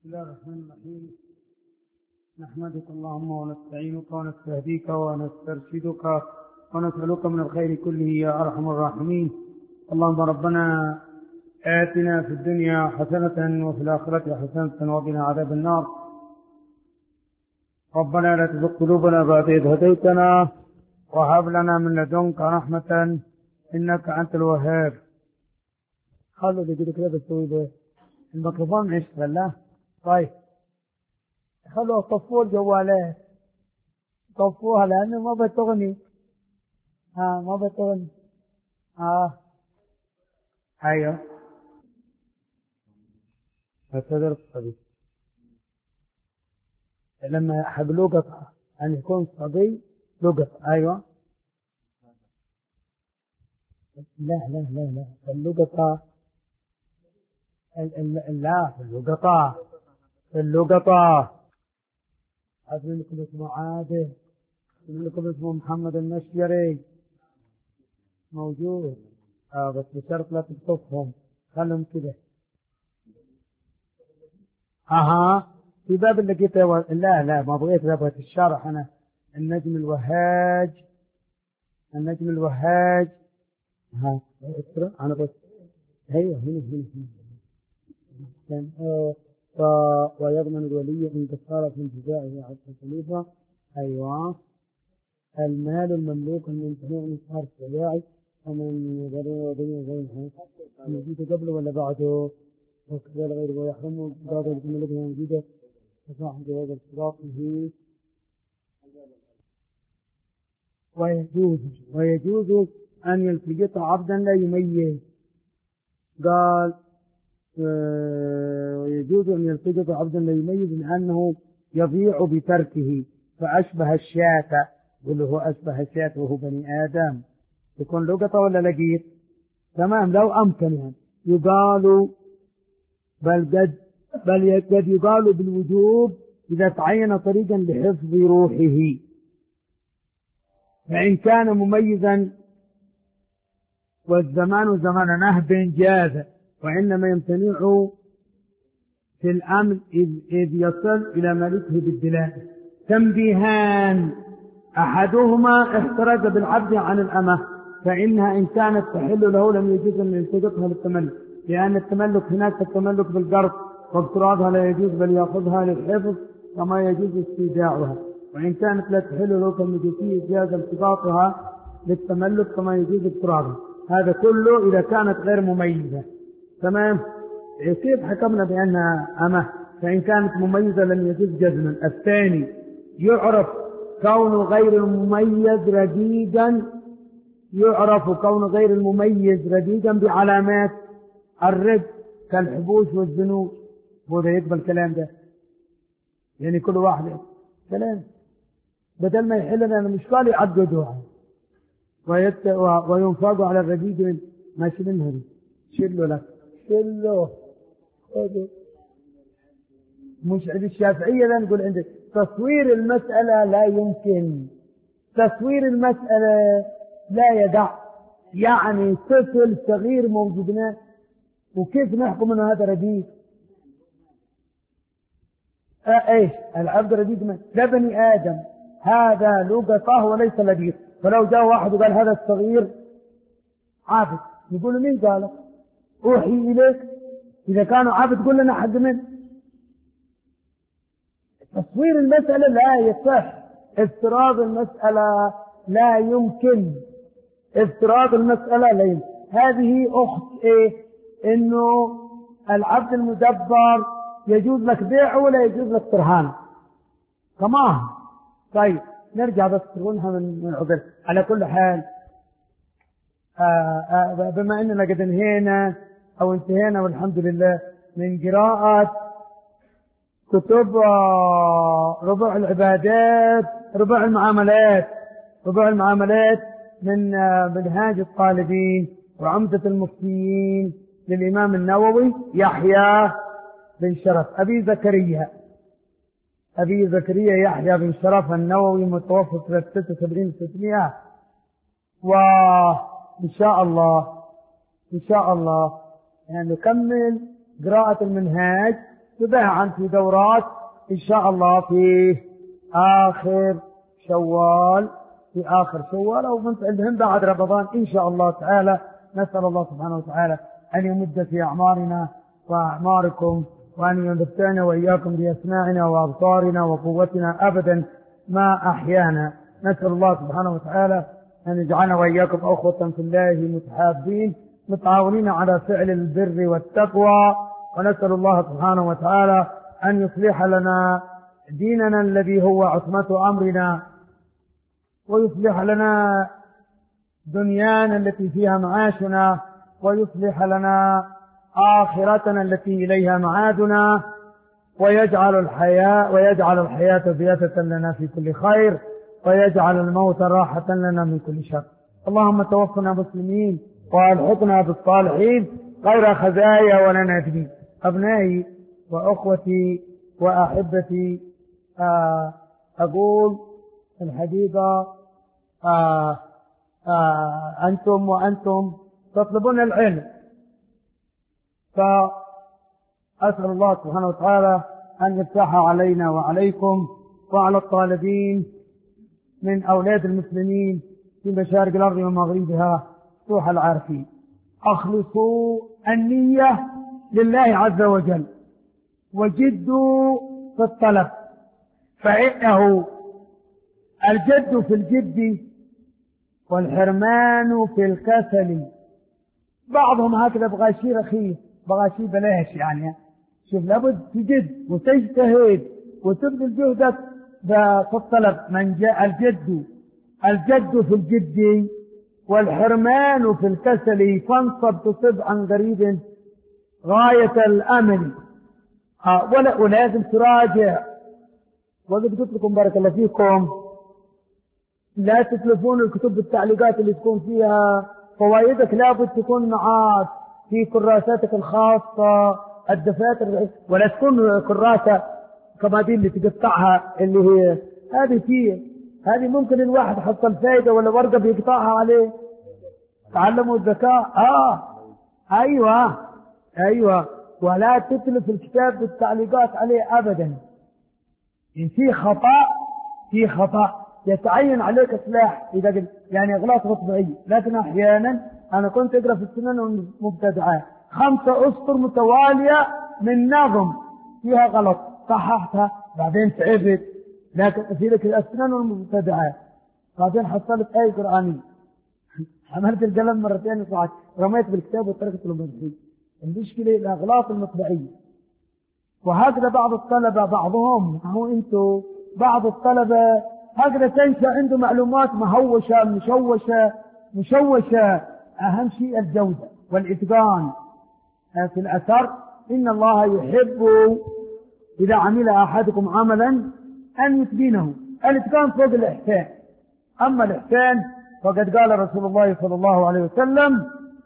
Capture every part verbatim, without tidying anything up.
الله الرحمن الرحيم. نحمدك اللهم ونستعينك ونستهديك ونسترشدك ونسألك من الخير كله يا أرحم الراحمين. اللهم ربنا آتنا في الدنيا حسنة وفي الآخرة حسنة وقنا عذاب النار. ربنا لا تزغ قلوبنا بعد إذ هديتنا وهب لنا من لدنك رحمة إنك أنت الوهاب. خلوا دي كده كده بتسوي ده الميكروفون مش ولا طيب خلوا طفوا الجوالات طفوها لأنه ما بتغني ها ما بتغني اه ايوه هتدرس صبي لما يحب له قطعة أن يكون صبي له قطعة ايوه لا لا لا لا اللقطة لا اللقطة اللقطة أدري لكم اسمه عادل أدري لكم اسمه محمد المشيري موجود آه بس بشرط لا تتصفهم خلهم كده اها في باب اللي قلت لا لا ما بغيت باب الشرح انا النجم الوهاج النجم الوهاج ها اقرا انا بس ايوه هنا هنا هنا آه ويضمن الولي ان كفاره من جزائه على الخليفه ايوه المال المملوك من جميع نصار الشرائع ومن ضرورة ودنيا غيرها موجودة قبله ولا بعده وكذا غير ويحرم بعض الجملة موجودة وصاحب جواز الصراط به ويجوز ويجوز أن يلتقط عبدا لا يميز قال ويجوز أن يلتقط عبدا لا يميز لأنه يضيع بتركه فأشبه الشاة واللي هو أشبه الشاة وهو بني آدم يكون لقطة ولا لقيط تمام لو أمكن يعني يقال بل قد بل قد يقال بالوجوب إذا تعين طريقا لحفظ روحه فإن كان مميزا والزمان زمان نهب جاز وإنما يمتنع في الأمر إذ, إذ يصل إلى ملكه بالدلالة تنبيهان أحدهما احترز بالعبد عن الأمة فإنها إن كانت تحل له لم يجوز أن يلتقطها للتملك لأن التملك هناك التملك بالقرض واقتراضها لا يجوز بل يأخذها للحفظ كما يجوز استيداعها وإن كانت لا تحل له كالمجوسية جاز التقاطها للتملك كما يجوز اقتراضها هذا كله إذا كانت غير مميزة تمام يصير حكمنا بأنها أمة فإن كانت مميزة لم يجوز جزما الثاني يعرف كون غير المميز رديدا يعرف كون غير المميز رديدا بعلامات الرد كالحبوش والذنوب وده يقبل الكلام ده يعني كل واحد كلام بدل ما يحلنا المشكال يعقدوها ويت... وينفض على الرديد ما شلنها دي شلوا لك شلوا مش عند الشافعية لا نقول عندك تصوير المسألة لا يمكن تصوير المسألة لا يدع يعني طفل صغير موجودنا وكيف نحكم انه هذا رديد اه ايش العبد رديد من لا بني ادم هذا لقطه وليس لديد فلو جاء واحد وقال هذا الصغير عابد يقول مين قالك اوحي اليك اذا كانوا عابد قل لنا حد منه تصوير المسألة لا يصح افتراض المسألة لا يمكن افتراض المسألة لا يمكن هذه أخت إيه إنه العبد المدبر يجوز لك بيعه ولا يجوز لك ترهانه كمان طيب نرجع بس ترونها من العذر على كل حال آآ آآ بما أننا قد انهينا أو انتهينا والحمد لله من قراءة كتب ربع العبادات ربع المعاملات ربع المعاملات من منهاج الطالبين وعمدة المفتيين للإمام النووي يحيى بن شرف أبي زكريا أبي زكريا يحيى بن شرف النووي متوفى سنة ستة وسبعين وستمائة وإن شاء الله إن شاء الله يعني نكمل قراءة المنهاج تباعا في دورات إن شاء الله في آخر شوال، في آخر شوال أو من بعد رمضان إن شاء الله تعالى. نسأل الله سبحانه وتعالى أن يمد في أعمارنا وأعماركم، وأن يمتعنا وإياكم بأسماعنا وأبصارنا وقوتنا أبدا ما أحيانا. نسأل الله سبحانه وتعالى أن يجعلنا وإياكم أخوة في الله متحابين متعاونين على فعل البر والتقوى. ونسأل الله سبحانه وتعالى أن يصلح لنا ديننا الذي هو عصمة أمرنا، ويصلح لنا دنيانا التي فيها معاشنا، ويصلح لنا آخرتنا التي إليها معادنا، ويجعل الحياة ويجعل الحياة زيادة لنا في كل خير، ويجعل الموت راحة لنا من كل شر. اللهم توفنا مسلمين والحقنا بالصالحين غير خزايا ولا نادمين. أبنائي وأخوتي وأحبتي، أقول الحقيقة أنتم وأنتم تطلبون العلم، فأسأل الله سبحانه وتعالى أن يفتح علينا وعليكم وعلى الطالبين من أولاد المسلمين في مشارق الأرض ومغربها فتوح العارفين. أخلصوا النية لله عز وجل، وجدوا في الطلب، فإنه الجد في الجد والحرمان في الكسل. بعضهم هكذا بغى شيء رخيص، بغى شيء بلاش، يعني شوف لابد تجد وتجتهد وتبذل جهدك في الطلب. من جاء الجد الجد في الجد والحرمان في الكسل، فانصب تصب عن قريب غاية الأمل. آه ولا ولازم تراجع. وقد قلت لكم بارك الله فيكم لا تتلفون الكتب بالتعليقات اللي تكون فيها فوائدك، لابد تكون معاك في كراساتك الخاصة الدفاتر، ولا تكون كراسة كما دي اللي تقطعها، اللي هي هذه فيه هذه ممكن الواحد حصل فايدة ولا ورقة بيقطعها عليه. تعلموا الذكاء. آه أيوة أيوة ولا تتلف الكتاب بالتعليقات عليه أبدا. إن في خطأ في خطأ يتعين عليك سلاح إذا قلت يعني أغلاط مطبعية. لكن أحيانا أنا كنت أقرأ في السنن المبتدعات خمسة أسطر متوالية من نظم فيها غلط، صححتها بعدين تعبت. لكن في لك السنن المبتدعات بعدين حصلت آية قرآنية، حملت القلم مرتين وصعدت رميت بالكتاب وتركت المدرسين. المشكلة الأغلاط المطبعية. وهكذا بعض الطلبة بعضهم هو أنتوا بعض الطلبة هكذا تنشأ عنده معلومات مهوشة مشوشة مشوشة. أهم شيء الجودة والإتقان في الأثر. إن الله يحب إذا عمل أحدكم عملا أن يتقنه. الإتقان فوق الإحسان. أما الإحسان فقد قال رسول الله صلى الله عليه وسلم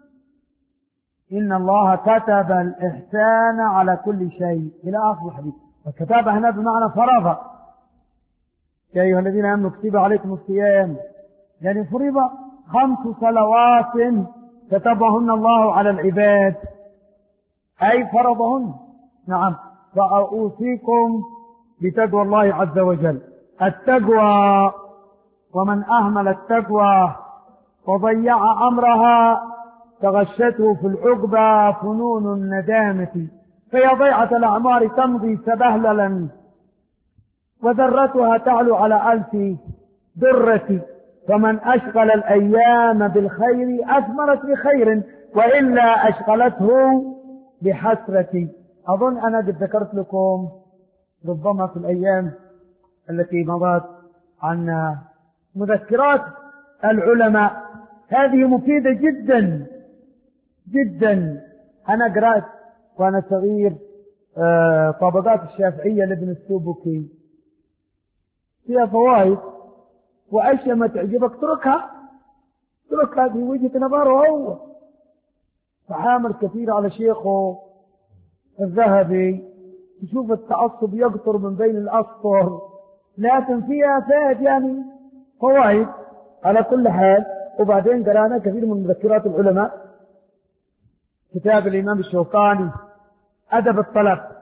إن الله كتب الإحسان على كل شيء إلى آخر الحديث. والكتاب هنا بمعنى فرض. يا أيها الذين آمنوا كتب عليكم الصيام، يعني فرض خمس صلوات كتبهن الله على العباد، أي فرضهن. نعم. فأوصيكم بتقوى الله عز وجل. التقوى، ومن أهمل التقوى وضيع أمرها تغشته في العقبى فنون الندامة، فيا ضيعة الأعمار تمضي سبهللا وذرتها تعلو على ألف درة. فمن أشغل الأيام بالخير أثمرت بخير، وإلا أشغلته بحسرة. أظن أنا قد ذكرت لكم ربما في الأيام التي مضت عن مذكرات العلماء. هذه مفيدة جدا جدا. أنا قرأت وأنا صغير طبقات الشافعية لابن السبكي، فيها فوائد، وأشياء ما تعجبك اتركها اتركها في وجهة نظره هو. فحامل كثير على شيخه الذهبي، تشوف التعصب يقطر من بين الأسطر، لكن فيها فائد يعني فوائد على كل حال. وبعدين قرانا كثير من مذكرات العلماء، كتاب الإمام الشوكاني أدب الطلب،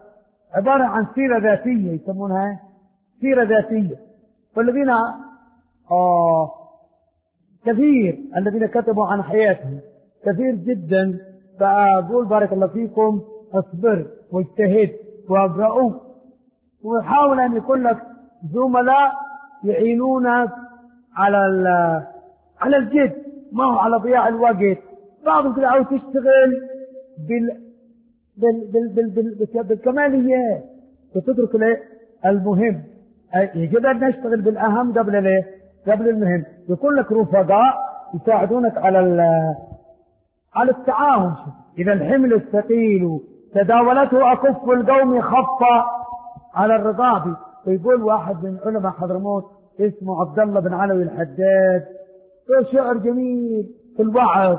عبارة عن سيرة ذاتية يسمونها سيرة ذاتية. والذين آه كثير الذين كتبوا عن حياتهم كثير جدا. فأقول بارك الله فيكم اصبر واجتهد وابرأوا، وحاول أن يكون لك زملاء يعينونك على على الجد، ما هو على ضياع الوقت. بعضهم كده عاوز تشتغل بال بال بال بال بال بال بالكماليات وتترك المهم. يجب أن نشتغل بالأهم قبل ليه؟ قبل المهم. يكون لك رفقاء يساعدونك على على التعاون. إذا الحمل الثقيل تداولته أكف القوم خفة على الرضابي. ويقول واحد من علماء حضرموت اسمه عبد الله بن علوي الحداد، شعر جميل في الوعظ،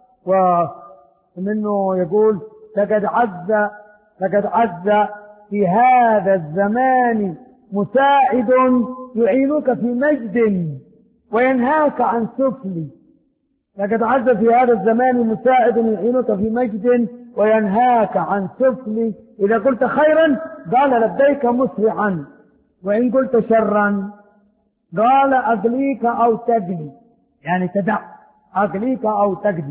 ومنه يقول لقد عز لقد عز في هذا الزمان مساعد يعينك في مجد وينهاك عن سفل. لقد عز في هذا الزمان مساعد يعينك في مجد وينهاك عن سفل. إذا قلت خيرا قال لبيك مسرعا، وإن قلت شرا قال أقليك أو تقلي، يعني تدع أقليك أو تقلي.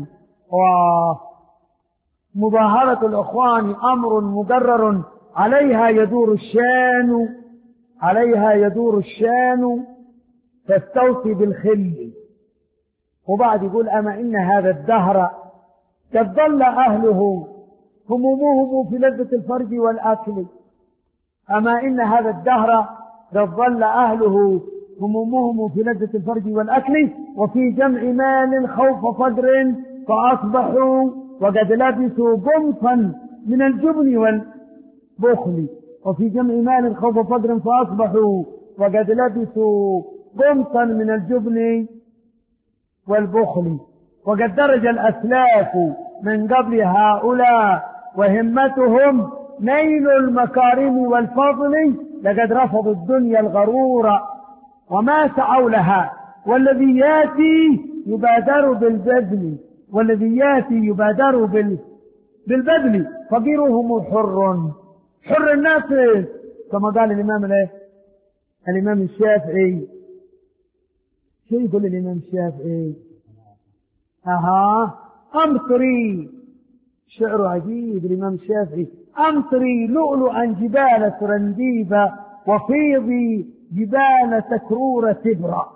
ومظاهرة الإخوان أمر مقرر عليها يدور الشان عليها يدور الشان فاستوصي بالخل. وبعد يقول أما إن هذا الدهر قد ظل أهله همومهم في لذة الفرج والأكل. أما إن هذا الدهر قد ظل أهله همومهم في لذة الفرج والأكل، وفي جمع مال خوف فقر فأصبحوا وقد لبسوا قمصا من الجبن والبخل. وفي جمع مال خوف فقر فأصبحوا وقد لبسوا قمصا من الجبن والبخل. وقد درج الأسلاف من قبل هؤلاء وهمتهم نيل المكارم والفضل، لقد رفضوا الدنيا الغرورة وما سعوا لها. والذي ياتي يبادر بالبذل والذي ياتي يبادر بالبذل فقيرهم حر حر الناس، كما قال الإمام الايه الإمام الشافعي. شو يقول الإمام الشافعي؟ أها أمطري، شعر عجيب الإمام الشافعي. أمطري لؤلؤا جبال سرنديبة وفيضي جبال تكرور تبرا.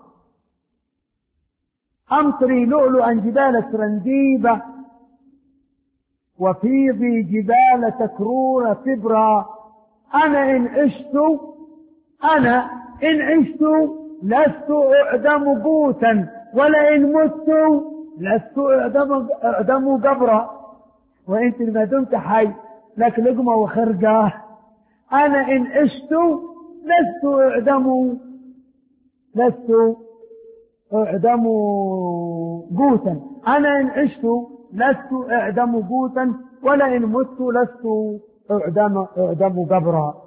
أمطري لؤلؤا جبال سرنديبة وفيضي جبال تكرور تبرا. أنا إن عشت أنا إن عشت لست أعدم قوتا، ولئن مت لست أعدم, أعدم قبرا. وإنت ما دمت حي لك لقمة وخرقة. أنا إن عشت لست أعدم لست أعدم قوتا. أنا إن عشت لست أعدم قوتا، ولئن مت لست أعدم أعدم قبرا.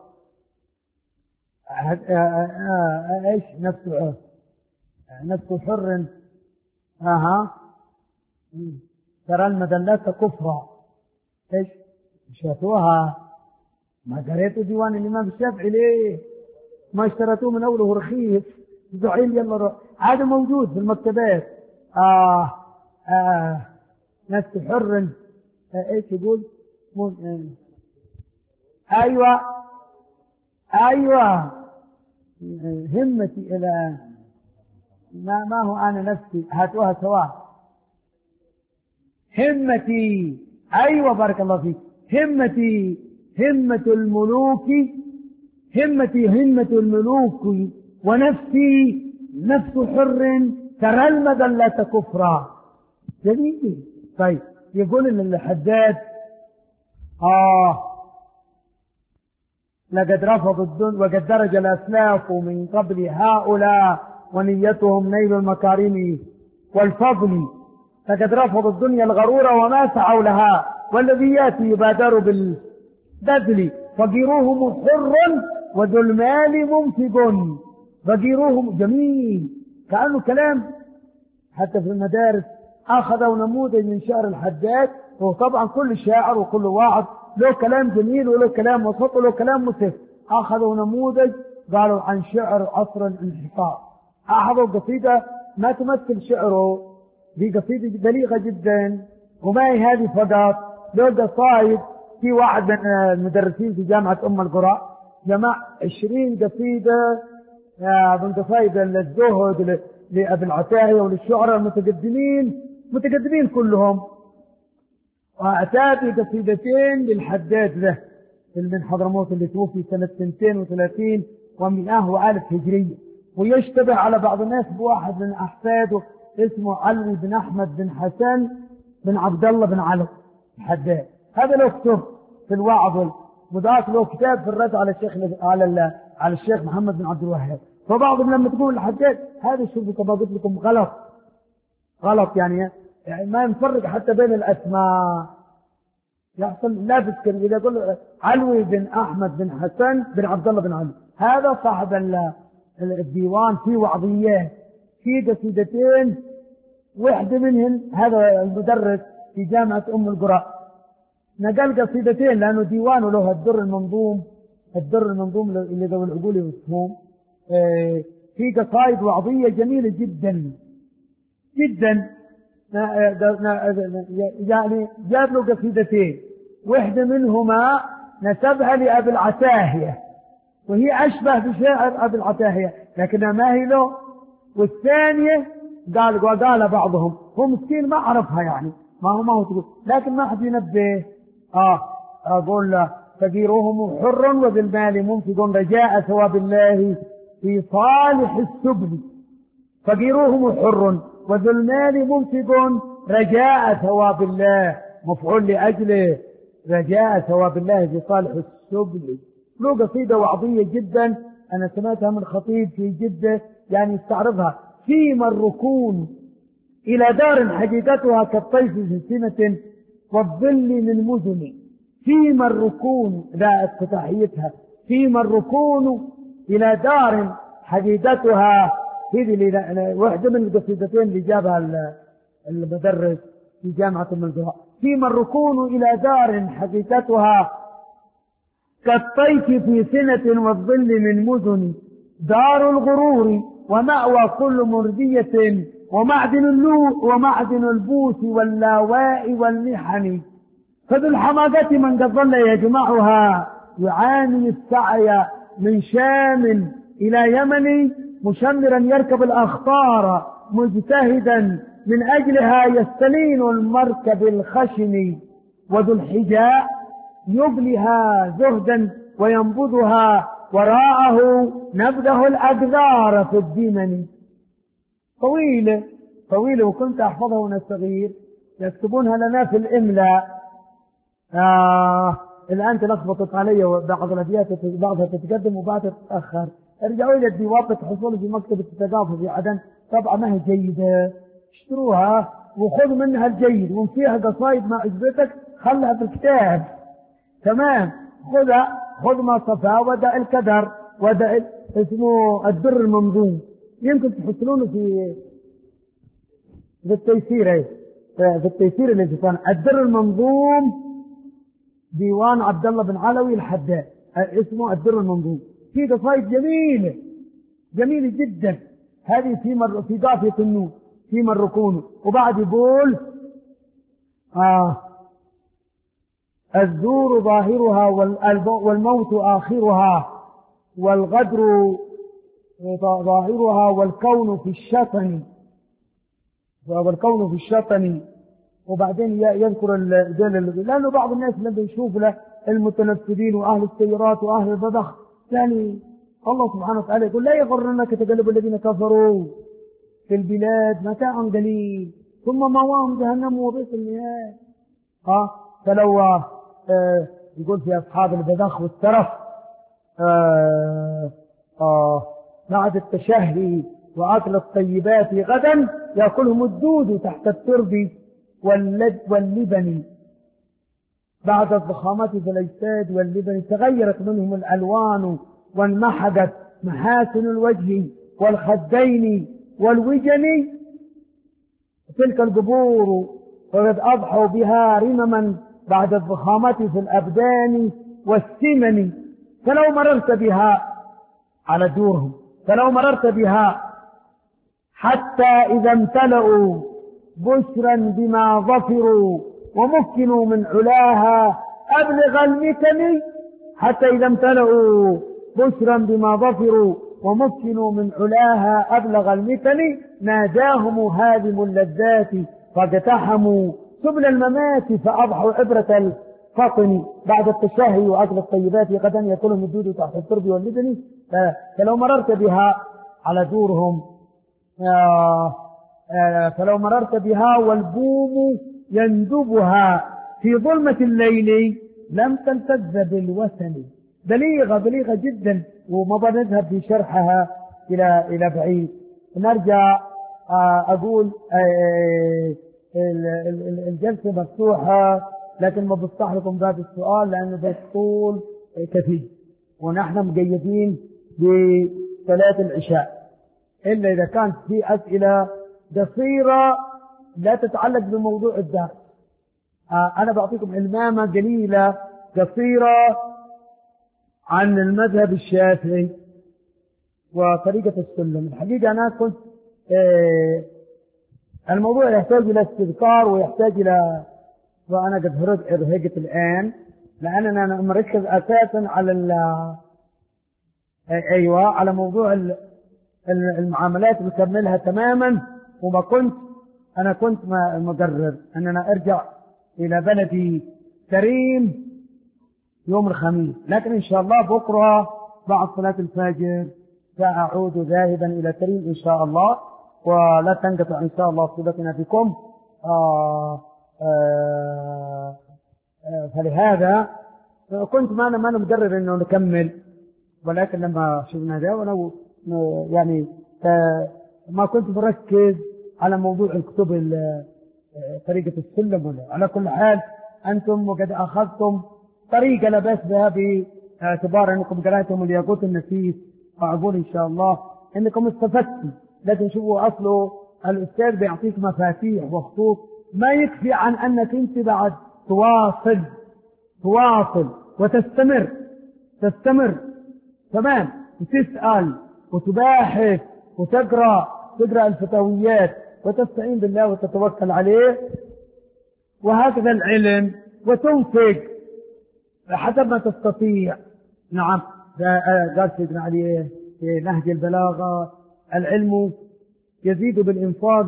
ايش نفس نفس حر. اها ترى المدلات كفرا. ايش شافوها؟ ما قريتوا ديوان الامام الشافعي ليه؟ ما اشتريتوه من اوله رخيص زعيم يلا هذا موجود في المكتبات. آه آه نفس حر. آه ايش يقول؟ آه ايوه ايوه همتي الى ما, ما هو انا نفسي هاتوها سواء. همتي ايوه بارك الله فيك. همتي همة الملوك همتي همة الملوك ونفسي نفس حر ترى المذلة كفرا. جميل. طيب يقول الحداد آه لقد رفضوا الدنيا وقد درج الأسلاف من قبل هؤلاء ونيتهم نيل المكارم والفضل. لقد رفضوا الدنيا الغرورة وما سعوا لها، والذي ياتي يبادر بالبذل. فقيروهم حر وذو المال منفق. فقيروهم جميل، كأنه كلام حتى في المدارس أخذوا نموذج من شعر الحداد. وطبعا كل شاعر وكل واعظ له كلام جميل وله كلام وسط وله كلام مسف. أخذوا نموذج قالوا عن شعر عصر الانحطاط، أخذوا قصيدة ما تمثل شعره، دي قصيدة بليغة جدا. وما هي هذه فقط، له قصائد. في واحد من المدرسين في جامعة أم القرى جمع عشرين قصيدة من قصائد الزهد لأبي العتاهية وللشعراء المتقدمين متقدمين كلهم، وأتى بقصيدتين للحداد له من حضرموت اللي توفي سنة اثنتين وثلاثين ومئة وألف هجرية، ويشتبه على بعض الناس بواحد من أحفاده اسمه علوي بن أحمد بن حسن بن عبد الله بن علي الحداد. هذا له كتب في الوعظ، وذاك له كتاب في الرد على الشيخ على على الشيخ محمد بن عبد الوهاب. فبعضهم لما تقول الحداد هذا شوفوا كما قلت لكم غلط غلط يعني, يعني ما نفرق حتى بين الأسماء. يحصل لا تذكر إذا يقول علوي بن أحمد بن حسن بن عبد الله بن علي، هذا صاحب الديوان في وعظيات في قصيدتين، واحدة منهم هذا المدرس في جامعة أم القرى نقل قصيدتين لأنه ديوانه له الدر المنظوم الدر المنظوم اللي ذو العقول والفهوم. في قصائد وعظية جميلة جدا جدا، يعني جاب له قصيدتين، واحدة منهما نسبها لأبي العتاهية وهي أشبه بشاعر أبي العتاهية لكنها ما هي له، والثانية قال وقال بعضهم هو مسكين ما عرفها يعني ما هو ما هو تقول، لكن ما حد ينبه. آه أقول له فقيرهم حر وذي المال منفق رجاء ثواب الله في صالح السبل. فقيرهم حر وذي المال منفق رجاء ثواب الله، مفعول لأجله رجاء ثواب الله في صالح السبل. له قصيدة وعظية جدا أنا سمعتها من خطيب في جدة يعني استعرضها. فيما الركون إلى دار حقيقتها كالطيف في سنة والظل من مدن. فيما الركون لا افتتاحيتها فيما الركون إلى دار حقيقتها، هذه واحدة من القصيدتين اللي جابها المدرس في جامعة أم القرى. فيما الركون إلى دار حقيقتها كالطيف في سنة والظل من مدن. دار الغرور ومأوى كل مردية ومعدن اللو ومعدن البوس واللاواء والمحن. فذو الحماقة من قد ظل يجمعها يعاني السعي من شام إلى يمن مشمرا يركب الأخطار مجتهدا من أجلها يستلين المركب الخشن. وذو الحجاء يبلها زهدا وينبضها وراءه نبذه الأقذار في الدمن. طويلة طويلة وكنت أحفظها وأنا صغير، يكتبونها لنا في الإملاء. آه الآن تلخبطت علي وبعض الأبيات بعضها تتقدم وبعضها تتأخر. ارجعوا إلى الديوان تحصلوا في مكتبة الثقافة في عدن، طبعا ما هي جيدة، اشتروها وخذوا منها الجيد، وإن فيها قصائد ما عجبتك خلها في الكتاب تمام. خذها خذ ما صفا ودع الكدر ودع اسمه الدر المنظوم، يمكن تحصلونه في في التيسير في التيسير اللي كان الدر المنظوم ديوان عبد الله بن علوي الحداد اسمه الدر المنظوم. في قصائد جميلة جميلة جدا. هذه في مر في قافية النور في الركون. وبعد يقول آه الزور ظاهرها والموت آخرها والغدر ظاهرها والكون في الشطن والكون في الشطن. وبعدين يذكر الجلل لأنه بعض الناس لما يشوف له المتنفذين وأهل السيارات وأهل البذخ يعني الله سبحانه وتعالى يقول لا يغرنك تقلب الذين كفروا في البلاد متاع قليل ثم مأواهم جهنم وبئس المهاد. ها فلو آه يقول في أصحاب البذخ والترف آه آه بعد التشهي وأكل الطيبات غدا يأكلهم الدود تحت الترب واللبن. بعد الضخامة في الأجساد واللبن تغيرت منهم الألوان وانمحقت محاسن الوجه والخدين والوجن. تلك القبور وقد أضحوا بها رمما بعد الضخامة في الأبدان والسمن، فلو مررت بها على دورهم، فلو مررت بها حتى إذا امتلأوا بشرا بما ظفروا ومكنوا من علاها أبلغ المكن، حتى إذا امتلأوا بشرا بما ظفروا ومكنوا من علاها أبلغ المكن، ناداهم هادم اللذات فاقتحموا سبل الممات فأضحوا عبرة الفطن، بعد التشهي وأكل الطيبات غدا يأكلهم الدود تحت الترب واللبن. فلو مررت بها على دورهم، فلو مررت بها والبوم يندبها في ظلمة الليل لم تلتذ بالوثن. بليغة بليغة جدا، وما بنذهب في شرحها إلى إلى بعيد. نرجع أقول الجلسة مفتوحة، لكن ما بفتح لكم باب السؤال لأنه بيطول كثير، ونحن مقيدين بصلاة العشاء، إلا إذا كانت في أسئلة قصيرة لا تتعلق بموضوع الدرس. أنا بعطيكم علمامة قليلة قصيرة عن المذهب الشافعي وطريقة السلم. الحقيقة أنا كنت آه الموضوع يحتاج إلى استذكار ويحتاج إلى، وأنا قد هرجت الآن لأننا مركز أساسا على ال أيوة على موضوع المعاملات بكملها تماما، وما كنت أنا كنت مقرر أننا أرجع إلى بلدي كريم يوم الخميس، لكن إن شاء الله بكرة بعد صلاة الفجر سأعود ذاهبا إلى كريم إن شاء الله، ولا تنقطع إن شاء الله صلتنا بكم. آآ آآ آآ فلهذا كنت ما أنا ما أنا مقرر إنه نكمل، ولكن لما شفنا ذا وأنا يعني ما كنت مركز على موضوع الكتب طريقة السلم ولا. على كل حال أنتم وقد أخذتم طريقة لا بأس بها باعتبار أنكم قرأتم الياقوت النفيس، فأقول إن شاء الله أنكم استفدتم. لكن شوفوا أصله الأستاذ بيعطيك مفاتيح وخطوط، ما يكفي عن أنك أنت بعد تواصل تواصل وتستمر تستمر تمام، وتسأل وتباحث وتقرأ تقرأ الفتاويات وتستعين بالله وتتوكل عليه، وهكذا العلم، وتنفق حسب ما تستطيع. نعم قال سيدنا علي في نهج البلاغة: العلم يزيد بالإنفاق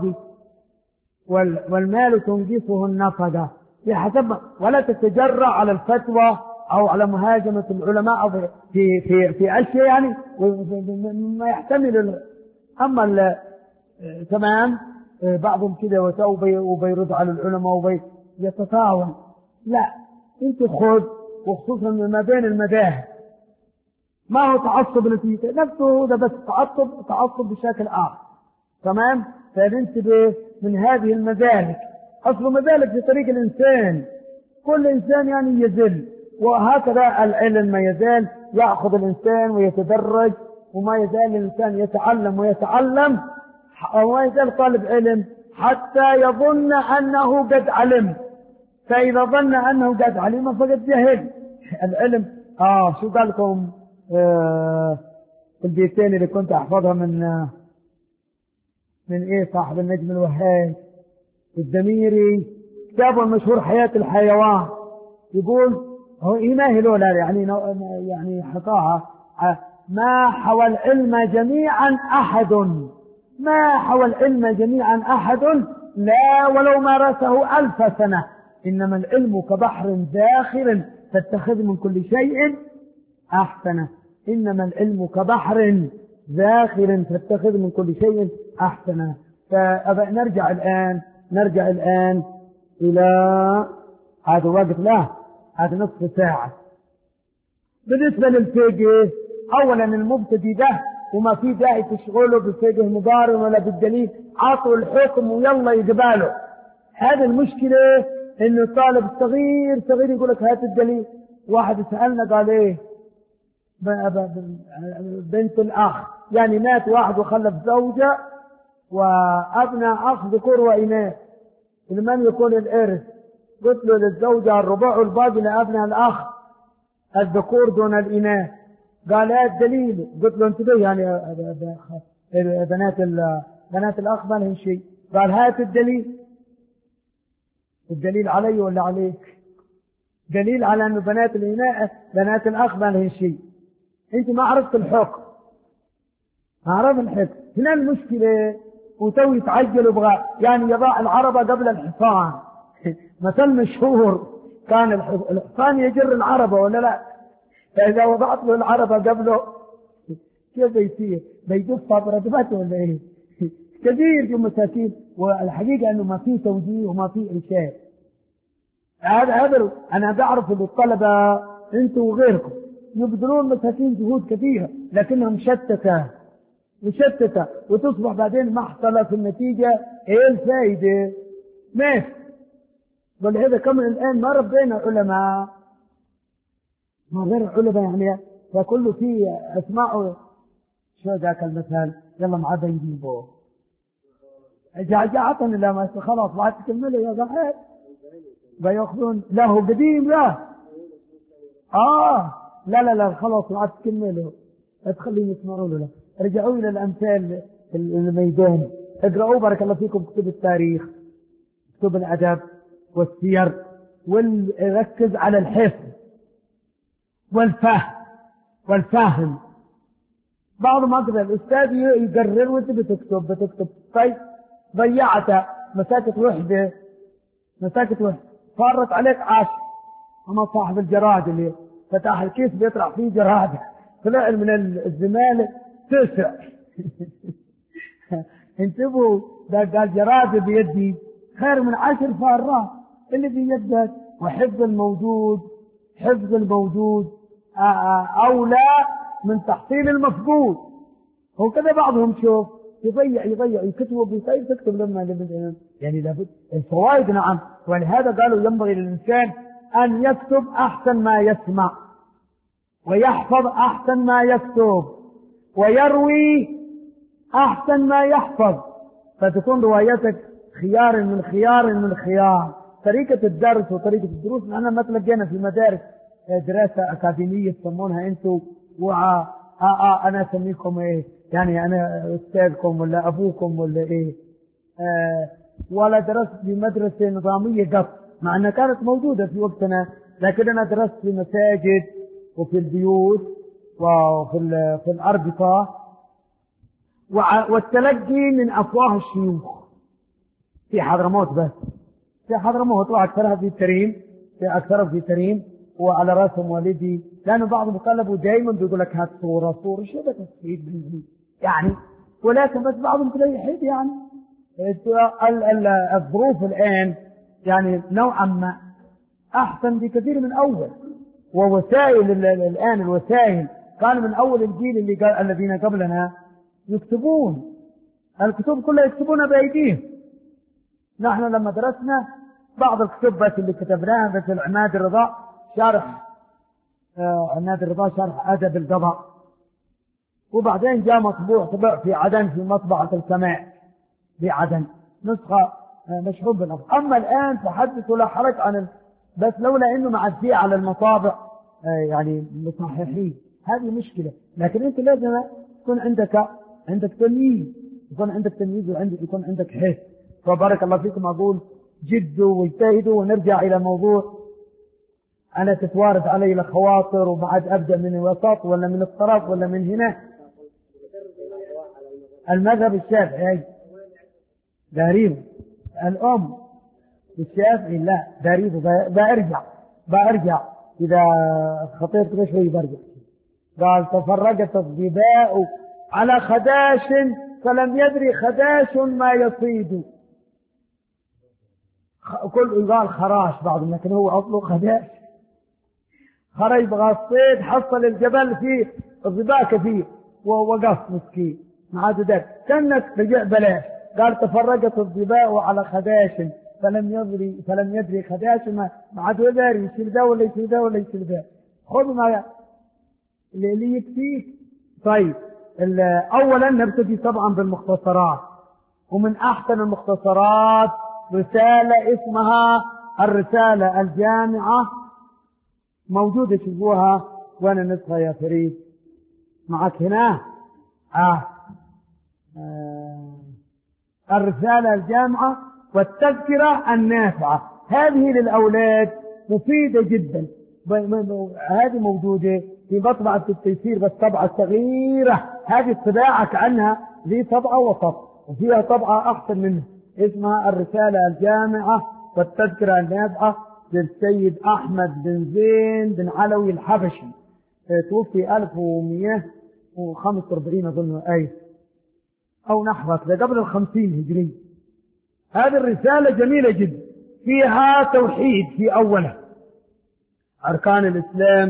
والمال تنقصه النفقة، بحسب، ولا تتجرع على الفتوى أو على مهاجمة العلماء أو في في في أشياء يعني ما يحتمل. أما تمام بعضهم كده وبيرد على العلماء وبيتطاول، لا، أنت خذ، وخصوصا ما بين المذاهب ما هو تعصب نتيجة نفسه، هذا بس تعصب تعصب بشكل آخر. تمام، فننتبه من هذه المذالك. أصل مذالك في طريق الإنسان، كل إنسان يعني يزل، وهكذا العلم ما يزال يأخذ الإنسان ويتدرج، وما يزال الإنسان يتعلم ويتعلم، وما يزال طالب علم حتى يظن أنه قد علم، فإذا ظن أنه قد علم فقد جهل. العلم آه شو قال لكم آه في البيتين اللي كنت أحفظها من آه من إيه صاحب النجم الوهاج الدميري، كتابه المشهور حياة الحيوان، يقول هو إيماه لولا يعني يعني حطاها: ما حوى العلم جميعا أحد ما حوى العلم جميعا أحد لا ولو مارسه ألف سنة، إنما العلم كبحر زاخر فاتخذ من كل شيء أحسنه. إنما العلم كبحر زاخر فاتخذ من كل شيء أحسنه. فنرجع الآن نرجع الآن إلى هذا وقت له هذا نصف ساعة. بالنسبة للفقه، أولا المبتدئ ده وما في داعي تشغله بالفقه مقارن ولا بالدليل، عطوا الحكم ويلا يقباله. هذه المشكلة إنه الطالب صغير صغير يقول لك هات الدليل. واحد سألنا قال إيه بنت الأخ، يعني مات واحد وخلف زوجة وأبنى أخ ذكور وإناث، لمن يكون الإرث؟ قلت له للزوجة الربع والباقي لأبناء الأخ الذكور دون الإناث. قال ايه الدليل؟ قلت له انتبه يعني بنات بنات الأخ ما لهم شيء. قال هات الدليل. الدليل علي ولا عليك؟ دليل على أن بنات الإناث بنات الأخ ما لهم شيء. أنت ما عرفت الحكم، ما عرفت الحكم. هنا المشكلة. وتوي يتعجل وبغى يعني يضع العربة قبل الحصان. مثل مشهور كان الحصان يجر العربة ولا لا؟ فإذا وضعت له العربة قبله كيف بيصير؟ بيدفها برتبته ولا إيه؟ كثير من مساكين. والحقيقة أنه ما في توجيه وما في إرشاد. هذا هذا أنا بعرف أن الطلبة أنتم وغيركم يبذلون مساكين جهود كثيرة لكنهم مشتتة مشتتة وتصبح بعدين محصلة في النتيجة. إيه الفائدة؟ ماشي. ولهذا كم الآن ما ربينا علماء، ما غير علماء يعني فكله فيه أسماء. شو ذاك المثال؟ يلا معاه بنجيبه جعجعتني لما خلاص بعد تكمله يا ضحيت بيأخذون له قديم. لا آه لا لا لا خلاص بعد تكمله تخليهم يسمعوا له. رجعوا إلى الأمثال الميدان، اقرأوا بارك الله فيكم كتب التاريخ، كتب الأدب والسير، وركز على الحفظ والفهم والفهم. بعض ما قدر الأستاذ يقرر وأنت بتكتب بتكتب طيب ضيعت مساكة وحدة مساكة وحدة فارت عليك عشر. أما صاحب الجراد اللي فتح الكيس بيطلع فيه جراد طلع من الزمالة تسع. انتبهوا ده قال جراد بيدي خير من عشر فارات اللي بيدك. وحفظ الموجود حفظ الموجود أولى من تحصيل المفقود. هو كذا بعضهم شوف يضيع يضيع يكتب بيصير تكتب لما يعني لابد الفوائد. نعم. ولهذا قالوا ينبغي للإنسان أن يكتب أحسن ما يسمع ويحفظ أحسن ما يكتب ويروي أحسن ما يحفظ، فتكون روايتك خيار من خيار من خيار. طريقة الدرس وطريقة الدروس أنا ما تلقينا في مدارس دراسة أكاديمية تسمونها أنتم وع أنا أسميكم إيه يعني أنا أستاذكم ولا أبوكم ولا إيه آه ولا درست في مدرسة نظامية قط مع أنها كانت موجودة في وقتنا، لكن أنا درست في مساجد وفي البيوت وفي في الأربطة والتلقي من أفواه الشيوخ في حضرموت. بس في حضرموت وأكثرها في تريم في أكثرها في تريم وعلى راسهم والدي، لأنه بعضهم طلبوا دائما بيقول لك هات صورة صورة شو ده تفسير يعني. ولكن بس بعضهم كده يحب يعني الظروف الآن يعني نوعا ما أحسن بكثير من أول. ووسائل الآن الوسائل كان من أول الجيل اللي قال الذين قبلنا يكتبون الكتب كلها يكتبونها بأيديهم. نحن لما درسنا بعض الكتب بس اللي كتبناها مثل عماد الرضا شرح آه عماد الرضا شرح أدب القضاء، وبعدين جاء مطبوع طبع في عدن في مطبعة السماع في عدن نسخة آه مشهور بالأفضل. أما الآن تحدث ولا حرج عن ال... بس لولا إنه معدي على المطابع آه يعني مصححين هذه مشكلة. لكن أنت لازم يكون عندك عندك تمييز يكون عندك تمييز وعندك يكون عندك حس. فبارك الله فيكم أقول جدوا واجتهدوا. ونرجع إلى موضوع أنا تتوارد علي الخواطر وبعد أبدأ من الوسط ولا من الطرف ولا من هنا. المذهب الشافعي داريب الأم الشافعي لا داريب بأرجع بأرجع إذا خطيت كده شوي برجع. قال تفرقت الظباء على خداش فلم يدري خداش ما يصيد. كل قال خراش بعض لكن هو أصله خداش. خرج بغى الصيد حصل الجبل فيه الظباء كثير ووقف مسكين ما عاد دك كانت رجع بلاش. قال تفرقت الظباء على خداش فلم يدري فلم يدري خداش ما عاد يدري يصير ده ولا يصير ده ولا يصير ده. خذ ما اللي يكفيك. طيب أولا نبتدي طبعا بالمختصرات، ومن أحسن المختصرات رسالة اسمها الرسالة الجامعة موجودة، شوفوها وانا نسخة يا فريد معك هنا. آه. آه. الرسالة الجامعة والتذكرة النافعة، هذه للأولاد مفيدة جدا. هذه موجودة في مطبعة التيسير بس طبعة صغيرة، هذه طباعك عنها ذي طبعة وسط، وفيها طبعة أحسن منها اسمها الرسالة الجامعة والتذكرة النافعة للسيد أحمد بن زين بن علوي الحبشي، توفي ألف ومئة وخمسة وأربعين أظن أي أو نحو كذا قبل الخمسين هجري. هذه الرسالة جميلة جدا، فيها توحيد في أولها أركان الإسلام،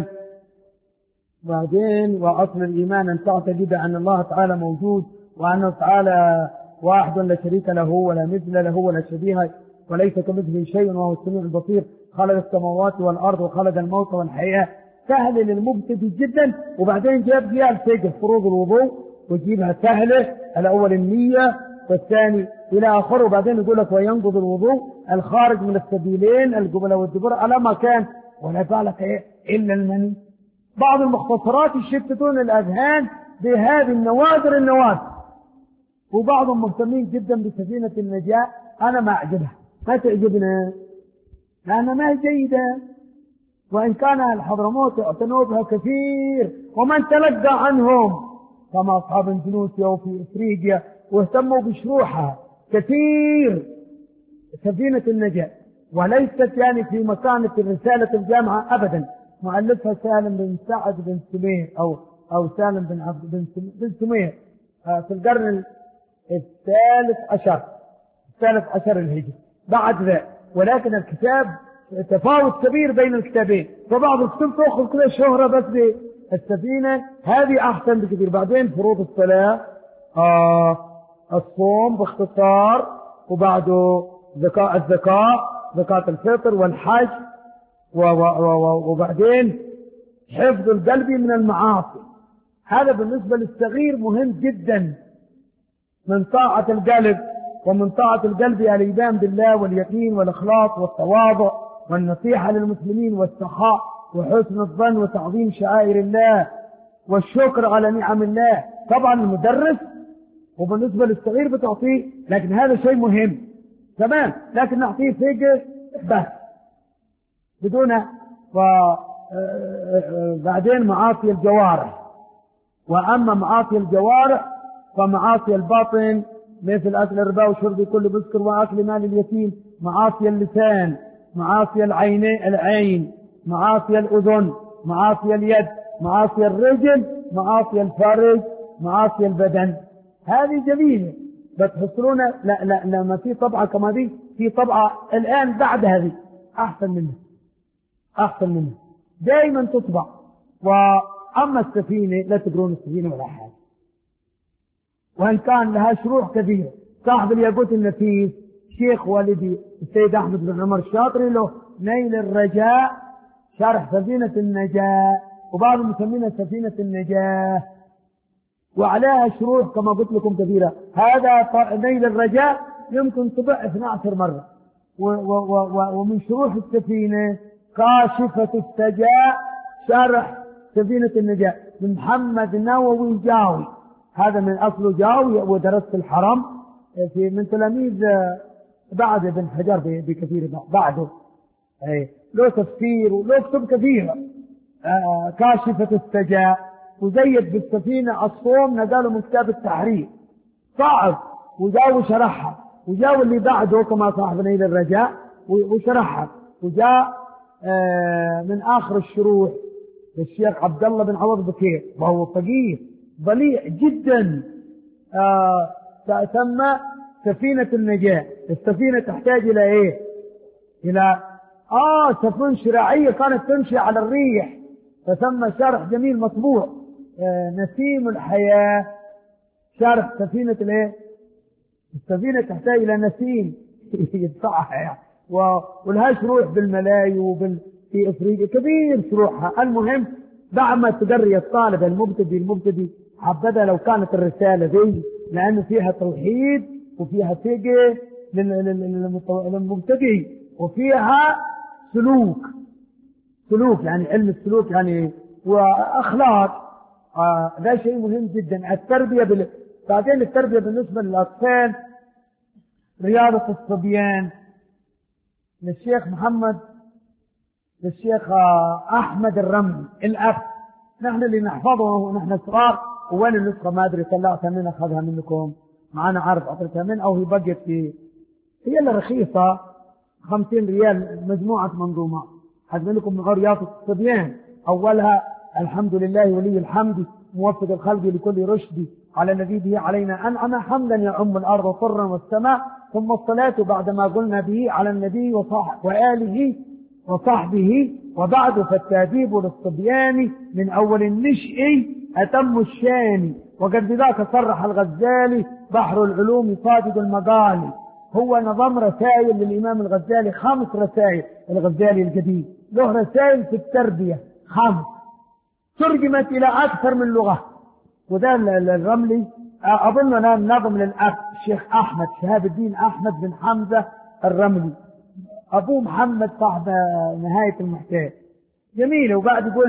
بعدين وأصل الإيمان أن تعتقد أن الله تعالى موجود وأنه تعالى واحد لا شريك له ولا مثل له ولا شبيه وليس كمثله شيء وهو السميع البصير، خلق السماوات والأرض وخلق الموت والحياة. سهل للمبتدئ جدا. وبعدين جاب فيها الفقه فروض الوضوء ويجيبها سهلة، الأول النية والثاني إلى آخره. وبعدين يقول لك وينقض الوضوء الخارج من السبيلين القبلة والدبر على ما كان ولا بالك إيه إلا المني. بعض المختصرات يشتتون الأذهان بهذه النوادر النوادر، وبعضهم مهتمين جدا بسفينة النجاة. أنا ما أعجبها، ما تعجبنا لأنها ما هي جيدة، وإن كان الحضرموت اعتنوا بها كثير ومن تلقى عنهم كما أصحاب اندونيسيا وفي إفريقيا واهتموا بشروحها كثير سفينة النجاة، وليست يعني في مكانة الرسالة الجامعة أبدا. مؤلفها سالم بن سعد بن سمير أو أو سالم بن عبد بن سمير في القرن الثالث عشر الثالث عشر الهجري بعد ذا. ولكن الكتاب تفاوت كبير بين الكتابين، فبعض الكتب تأخذ كل شهرة بس بالسفينة، هذه أحسن بكثير. بعدين فروض الصلاة، آه الصوم باختصار، وبعده زكاة الزكاة زكاة الفطر والحج، وبعدين حفظ القلب من المعاصي. هذا بالنسبة للصغير مهم جدا، من طاعة القلب ومن طاعة القلب الإيمان بالله واليقين والإخلاص والتواضع والنصيحة للمسلمين والسخاء وحسن الظن وتعظيم شعائر الله والشكر على نعم الله. طبعا المدرس وبالنسبة للصغير بتعطيه، لكن هذا شيء مهم تمام، لكن نعطيه فقه بس بدون. وبعدين معاصي الجوارح، وأما معاصي الجوارح فمعاصي الباطن مثل أكل الربا وشرب كل مسكر وأكل مال اليتيم، معاصي اللسان، معاصي العين العين معاصي الأذن، معاصي اليد، معاصي الرجل، معاصي الفرج، معاصي البدن. هذه جميلة بتحصلون. لا لا لما في طبعة كما دي، في طبعة الآن بعد هذه أحسن منها أحسن منها دائما تطبع. وأما السفينة لا تقرون السفينة ولا حاجة، وإن كان لها شروح كثيرة. صاحب الياقوت النفيس شيخ والدي السيد أحمد بن عمر الشاطري له نيل الرجاء شرح سفينة النجاة، وبعضهم يسمينها سفينة النجاة، وعليها شروح كما قلت لكم كثيرة. هذا نيل الرجاء يمكن طبع اثنتي عشرة مرة. و و و ومن شروح السفينة كاشفة السجاء شرح سفينة النجاة من محمد نووي جاوي، هذا من أصله جاوي ودرست الحرم في من تلاميذ بعد ابن حجر بكثير بعده. أي له تفسير وله كتب كثيرة. آه كاشفة السجاء، وزيد بالسفينة الصوم نقاله من كتاب التحرير صعب، وجاء وشرحها، وجاء اللي بعده كما صاحب نيل الرجاء وشرحها، وجاء آه من آخر الشروح الشيخ عبد الله بن عوض بكير، وهو فقيه ضليع جدا. آه تسمى سفينة النجاة. السفينة تحتاج إلى إيه؟ إلى آه سفن شراعية كانت تمشي على الريح، تسمى شرح جميل مطبوع آه نسيم الحياة، شرح سفينة الإيه؟ السفينة تحتاج إلى نسيم يدفعها يعني، ولها شروح بالملاي وبال في إفريقيا كبير شروحها. المهم دعما تقري الطالب المبتدئ المبتدئ حبذا لو كانت الرسالة ذي، لأن فيها توحيد وفيها فقه للمبتدئ، وفيها سلوك، سلوك يعني علم السلوك يعني وأخلاق. آه ده شيء مهم جدا. التربية بال... بعدين التربية بالنسبة للأطفال، رياضة الصبيان للشيخ محمد للشيخ أحمد الرملي الأب، نحن اللي نحفظه ونحن صغار. وين النسخة ما أدري طلعتها من أخذها منكم، معنا عارف أعطيتها من أو هي بقت في، هي اللي رخيصة خمسين ريال مجموعة منظومات. حد منكم من رياضة الصبيان أولها الحمد لله ولي الحمد موفق الخلق لكل رشد على الذي به علينا أنعم حمدا يعم الأرض طرا والسماء، ثم الصلاة بعدما قلنا به على النبي وصح وآله وصحبه، وبعد فالتأديب للصبيان من أول النشء أتم الشان. وقد بذاك صرح الغزالي بحر العلوم صادق المقال. هو نظام رسائل للإمام الغزالي، خمس رسائل. الغزالي الجديد له رسائل في التربية خمس، ترجمت إلى أكثر من لغة. وده الرملي أظن أنا نظم للأب الشيخ أحمد شهاب الدين أحمد بن حمزة الرملي، أبوه محمد صاحب نهاية المحتاج. جميلة. وبعد يقول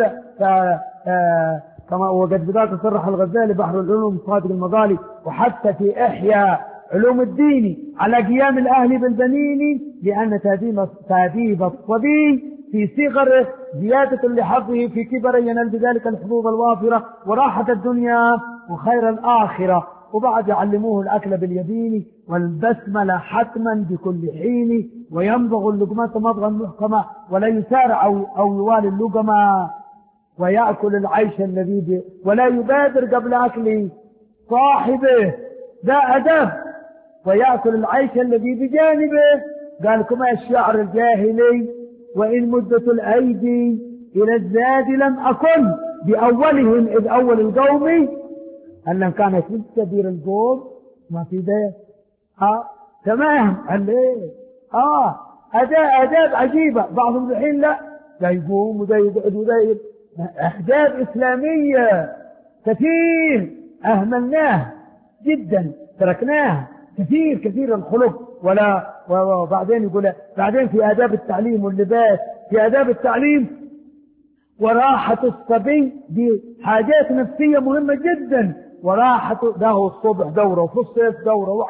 كما وقد بذلك صرح الغزالي بحر العلوم صادق المقالي، وحتى في إحياء علوم الدين على قيام الأهل بالبنين، لأن تأديب الصبي في صغره زيادة لحظه في كبر ينال بذلك الحظوظ الوافرة وراحة الدنيا وخير الآخرة. وبعد يعلموه الأكل باليمين والبسملة حتما بكل حين، ويمضغ اللقمة مضغا محكما ولا يسارع أو, أو يوالي اللقمة، ويأكل العيش الذي ولا يبادر قبل أكل صاحبه، ده أدب. ويأكل العيش الذي بجانبه، قال كما الشعر الجاهلي وإن مدة الأيدي إلى الزاد لم أكن بأولهم إذ أول القوم أن كانت في كبير القوم ما في ده. آه تمام. قال ليه آه أداء أداب عجيبة. بعضهم الحين لا ده يقوم وده يقعد وده يقعد. أحداث إسلامية كثير أهملناه جدا، تركناه كثير كثير الخلق. ولا وبعدين يقول بعدين في آداب التعليم واللباس، في آداب التعليم وراحة الصبي دي حاجات نفسية مهمة جدا. وراحة ده الصبح دورة وفي الصيف دورة واحد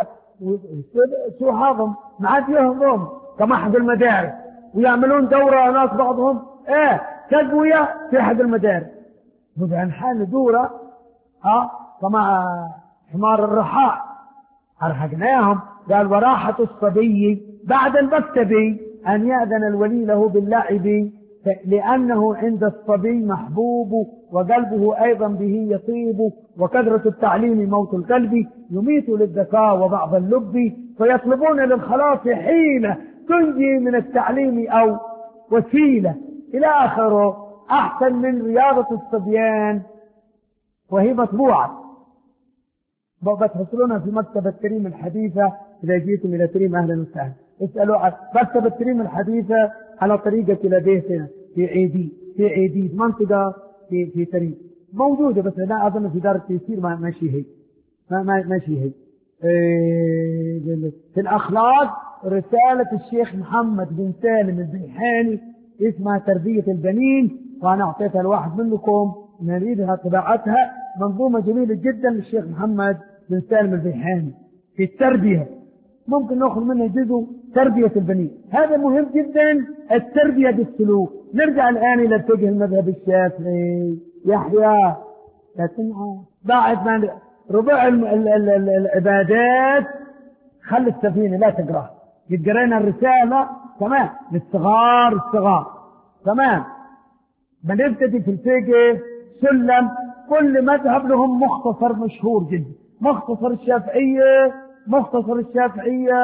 شو هضم ما عاد يهضم كما أحد المدارس، ويعملون دورة ناس بعضهم ايه تقوية في أحد المدارس. بدأ نحن دورة ها كما حمار الرحاء أرهقناهم. قال وراحة الصبي بعد المكتبي أن يأذن الولي له باللعب، لأنه عند الصبي محبوب وقلبه أيضا به يطيب، وكثرة التعليم موت القلب يميت للذكاء وبعض اللب، فيطلبون للخلاص حيلة تنجي من التعليم أو وسيلة إلى آخره. أحسن من رياضة الصبيان وهي مطبوعة، بتحصلونها في مكتبة كريم الحديثة. إذا جيتم إلى كريم أهلا وسهلا اسألوا عن مكتبة كريم الحديثة على طريقة إلى بيتنا في عيدي في عيدي منطقة في في كريم موجودة، بس لا أظن في دار التيسير ما ماشي هي ما ما ماشي هي. إيه في الأخلاق رسالة الشيخ محمد بن سالم البيحاني اسمها تربية البنين، وأنا أعطيتها لواحد منكم نريدها طباعتها، منظومة جميلة جدا للشيخ محمد بن سالم البيحاني في التربية. ممكن نأخذ منها جزء تربية البنين، هذا مهم جدا. التربية بالسلوك. نرجع الآن إلى فقه المذهب الشافعي. يحيى لكن بعد ما ربع العبادات خلي السفينة لا تقرأ، قرينا الرسالة تمام للصغار الصغار تمام. بنبتدي في الفقه سلم، كل مذهب لهم مختصر مشهور جدا. مختصر الشافعية مختصر الشافعية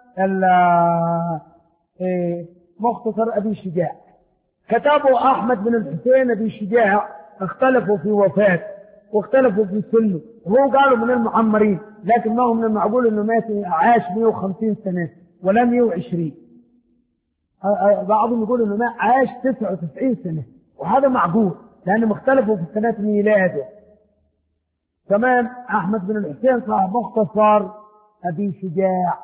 مختصر أبي شجاع كتبه أحمد بن الحسين أبي شجاع. اختلفوا في وفاة واختلفوا في سنه، وهو قالوا من المعمرين، لكن ما هو من المعقول انه مات عاش مئة وخمسين سنة ولا مئة وعشرين. بعضهم يقول انه ما عاش تسعة وتسعين سنة، وهذا معقول لأنهم اختلفوا في سنة ميلاده. كمان أحمد بن الحسين صاحب مختصر أبي شجاع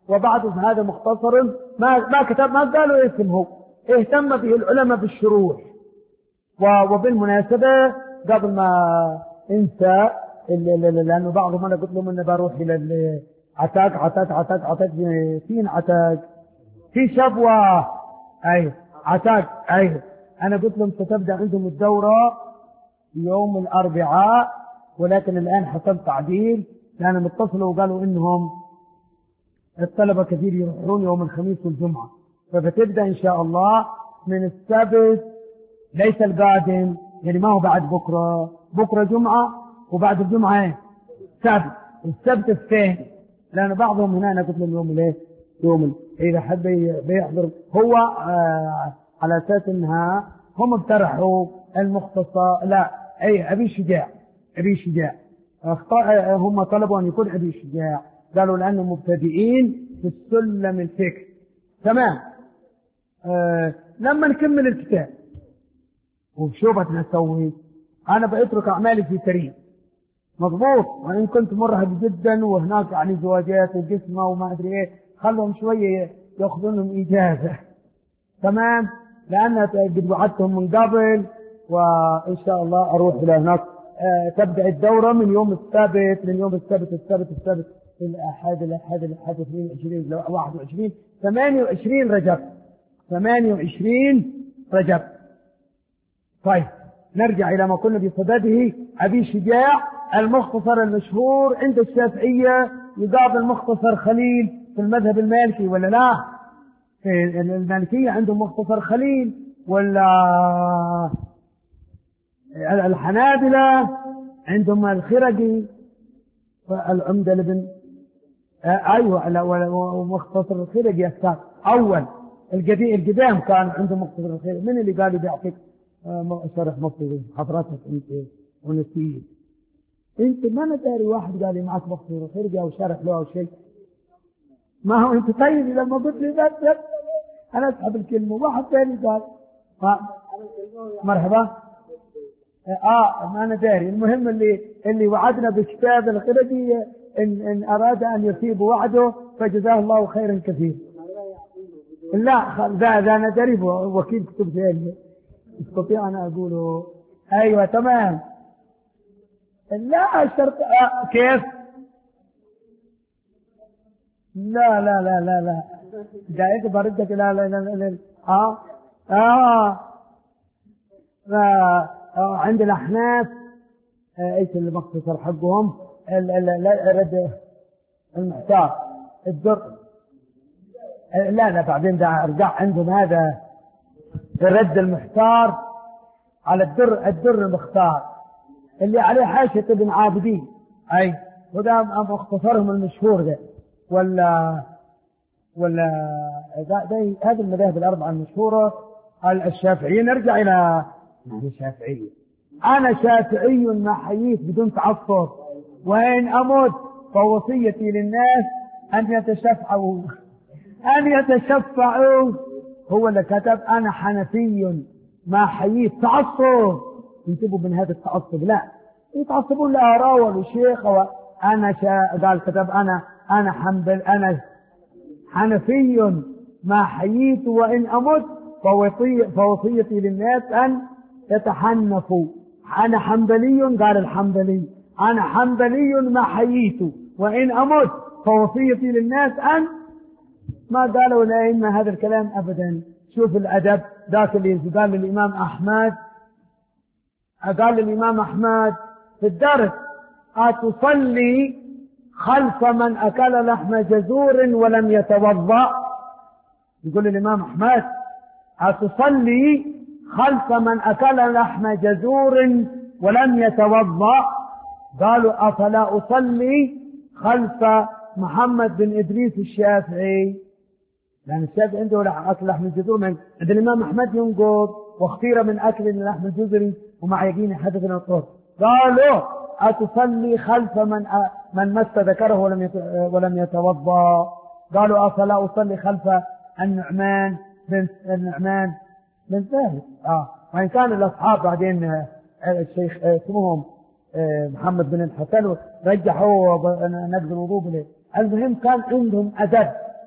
وبعض هذا مختصر ما ما كتب ما قالوا اسمه، اهتم به العلماء بالشروح. وبالمناسبة قبل ما انسى، لأنه بعضهم أنا قلت لهم أني بروح إلى عتاق عتاق عتاق عتاق فين عتاق في شبوة، أي عتاق أي أنا قلت لهم ستبدأ عندهم الدورة يوم الأربعاء، ولكن الآن حصل تعديل لأن متصلوا وقالوا إنهم الطلبة كثير يروحون يوم الخميس والجمعة، فبتبدأ إن شاء الله من السبت ليس القادم، يعني ما هو بعد بكرة، بكرة جمعة وبعد الجمعة سبت، السبت الثاني، لأن بعضهم هنا أنا قلت لهم يوم الايه يوم إذا حد بيحضر هو آه على أساس إنها هم اقترحوا المختصر، لا أي أبي شجاع أبي شجاع هم طلبوا أن يكون أبي شجاع، قالوا لأنهم مبتدئين في السلم الفكر. تمام. آه لما نكمل الكتاب وشو بدنا نسوي، أنا بأترك أعمالي في سريع مضبوط، وإن كنت مرهق جدا وهناك يعني زواجات وجسمة وما أدري إيه، خلهم شوية يأخذونهم إجازة. تمام. لأن قد وعدتهم من قبل، وإن شاء الله أروح إلى هناك. آه تبدأ الدورة من يوم السبت، من يوم السبت السبت السبت الأحد الأحد الأحد اثنين وعشرين واحد وعشرين ثمانية وعشرين رجب ثمانية وعشرين رجب. طيب نرجع إلى ما كنا بصدده. أبي شجاع المختصر المشهور عند الشافعية يقابل مختصر خليل في المذهب المالكي ولا لا؟ في المالكية عندهم مختصر خليل، ولا الحنابلة عندهم الخرقي العمدة لابن آه أيوة، ومختصر الخرقي أستاذ أول القدام كان عندهم مختصر الخرقي. من اللي قال بيعطيك آه شرح مختصر حضرتك أنت ونسيت؟ أنت ما نداري واحد قال لي معك مختصر الخرقي أو شرح له أو شيء؟ ما هو أنت طيب لما قلت لي بس أنا أسحب الكلمة. واحد ثاني قال آه مرحبا آه ما أنا داري. المهم اللي اللي وعدنا بكتاب الخرقي إن, إن أراد أن يصيب وعده فجزاه الله خيرا كثير. لا ذا ذا أنا داري وكيل كتب ثاني استطيع أنا أقوله. أيوة تمام. لا شرط آه كيف؟ لا لا لا لا لا جايك بردك. لا لا لا لا آه آه, آه. آه. عند الأحناف آه. ايش اللي مختصر حقهم الرد المحتار الدر آه. لا لا بعدين ده ارجع عندهم هذا الرد المحتار على الدر الدر المختار اللي عليه حاشية ابن عابدين. اي وده مختصرهم المشهور ده ولا ولا هذه المذاهب الأربعة المشهورة. الشافعية نرجع إلى الشافعية. أنا شافعي ما حييت بدون تعصب، وإن أموت فوصيتي للناس أن يتشفعوا أن يتشفعوا. هو اللي كتب أنا حنفي ما حييت. تعصب ينتبهوا من هذا التعصب، لا يتعصبون لآراء والشيخ. أنا شا... قال كتب أنا أنا حنبل أنا حنفي ما حييت وإن أمت فوصي... فوصيتي للناس أن يتحنفوا. أنا حنبلي قال الحنبلي أنا حنبلي ما حييت وإن أمت فوصيتي للناس أن ما قالوا الأئمة هذا الكلام أبدا. شوف الأدب ذاك اللي قال للإمام أحمد قال للإمام أحمد في الدرس أتصلي خلف من أكل لحم جزور ولم يتوضأ؟ يقول الإمام أحمد أتصلي خلف من أكل لحم جزور ولم يتوضأ؟ قالوا أفلا أصلي خلف محمد بن إدريس الشافعي؟ لأن الشافعي عنده أكل لحم الجزور، من عند الإمام أحمد ينقض واختير من أكل لحم الجزر ومع يقين حدثنا الطهر. قالوا أتصلي خلف من أ... من مس ذكره ولم يت... ولم يتوضا؟ قالوا أفلا أصلي خلف النعمان بن النعمان بن ثابت. آه وإن كان الأصحاب بعدين الشيخ اسمهم محمد بن الحسن رجحوا نقض الوضوء له. المهم كان عندهم أدب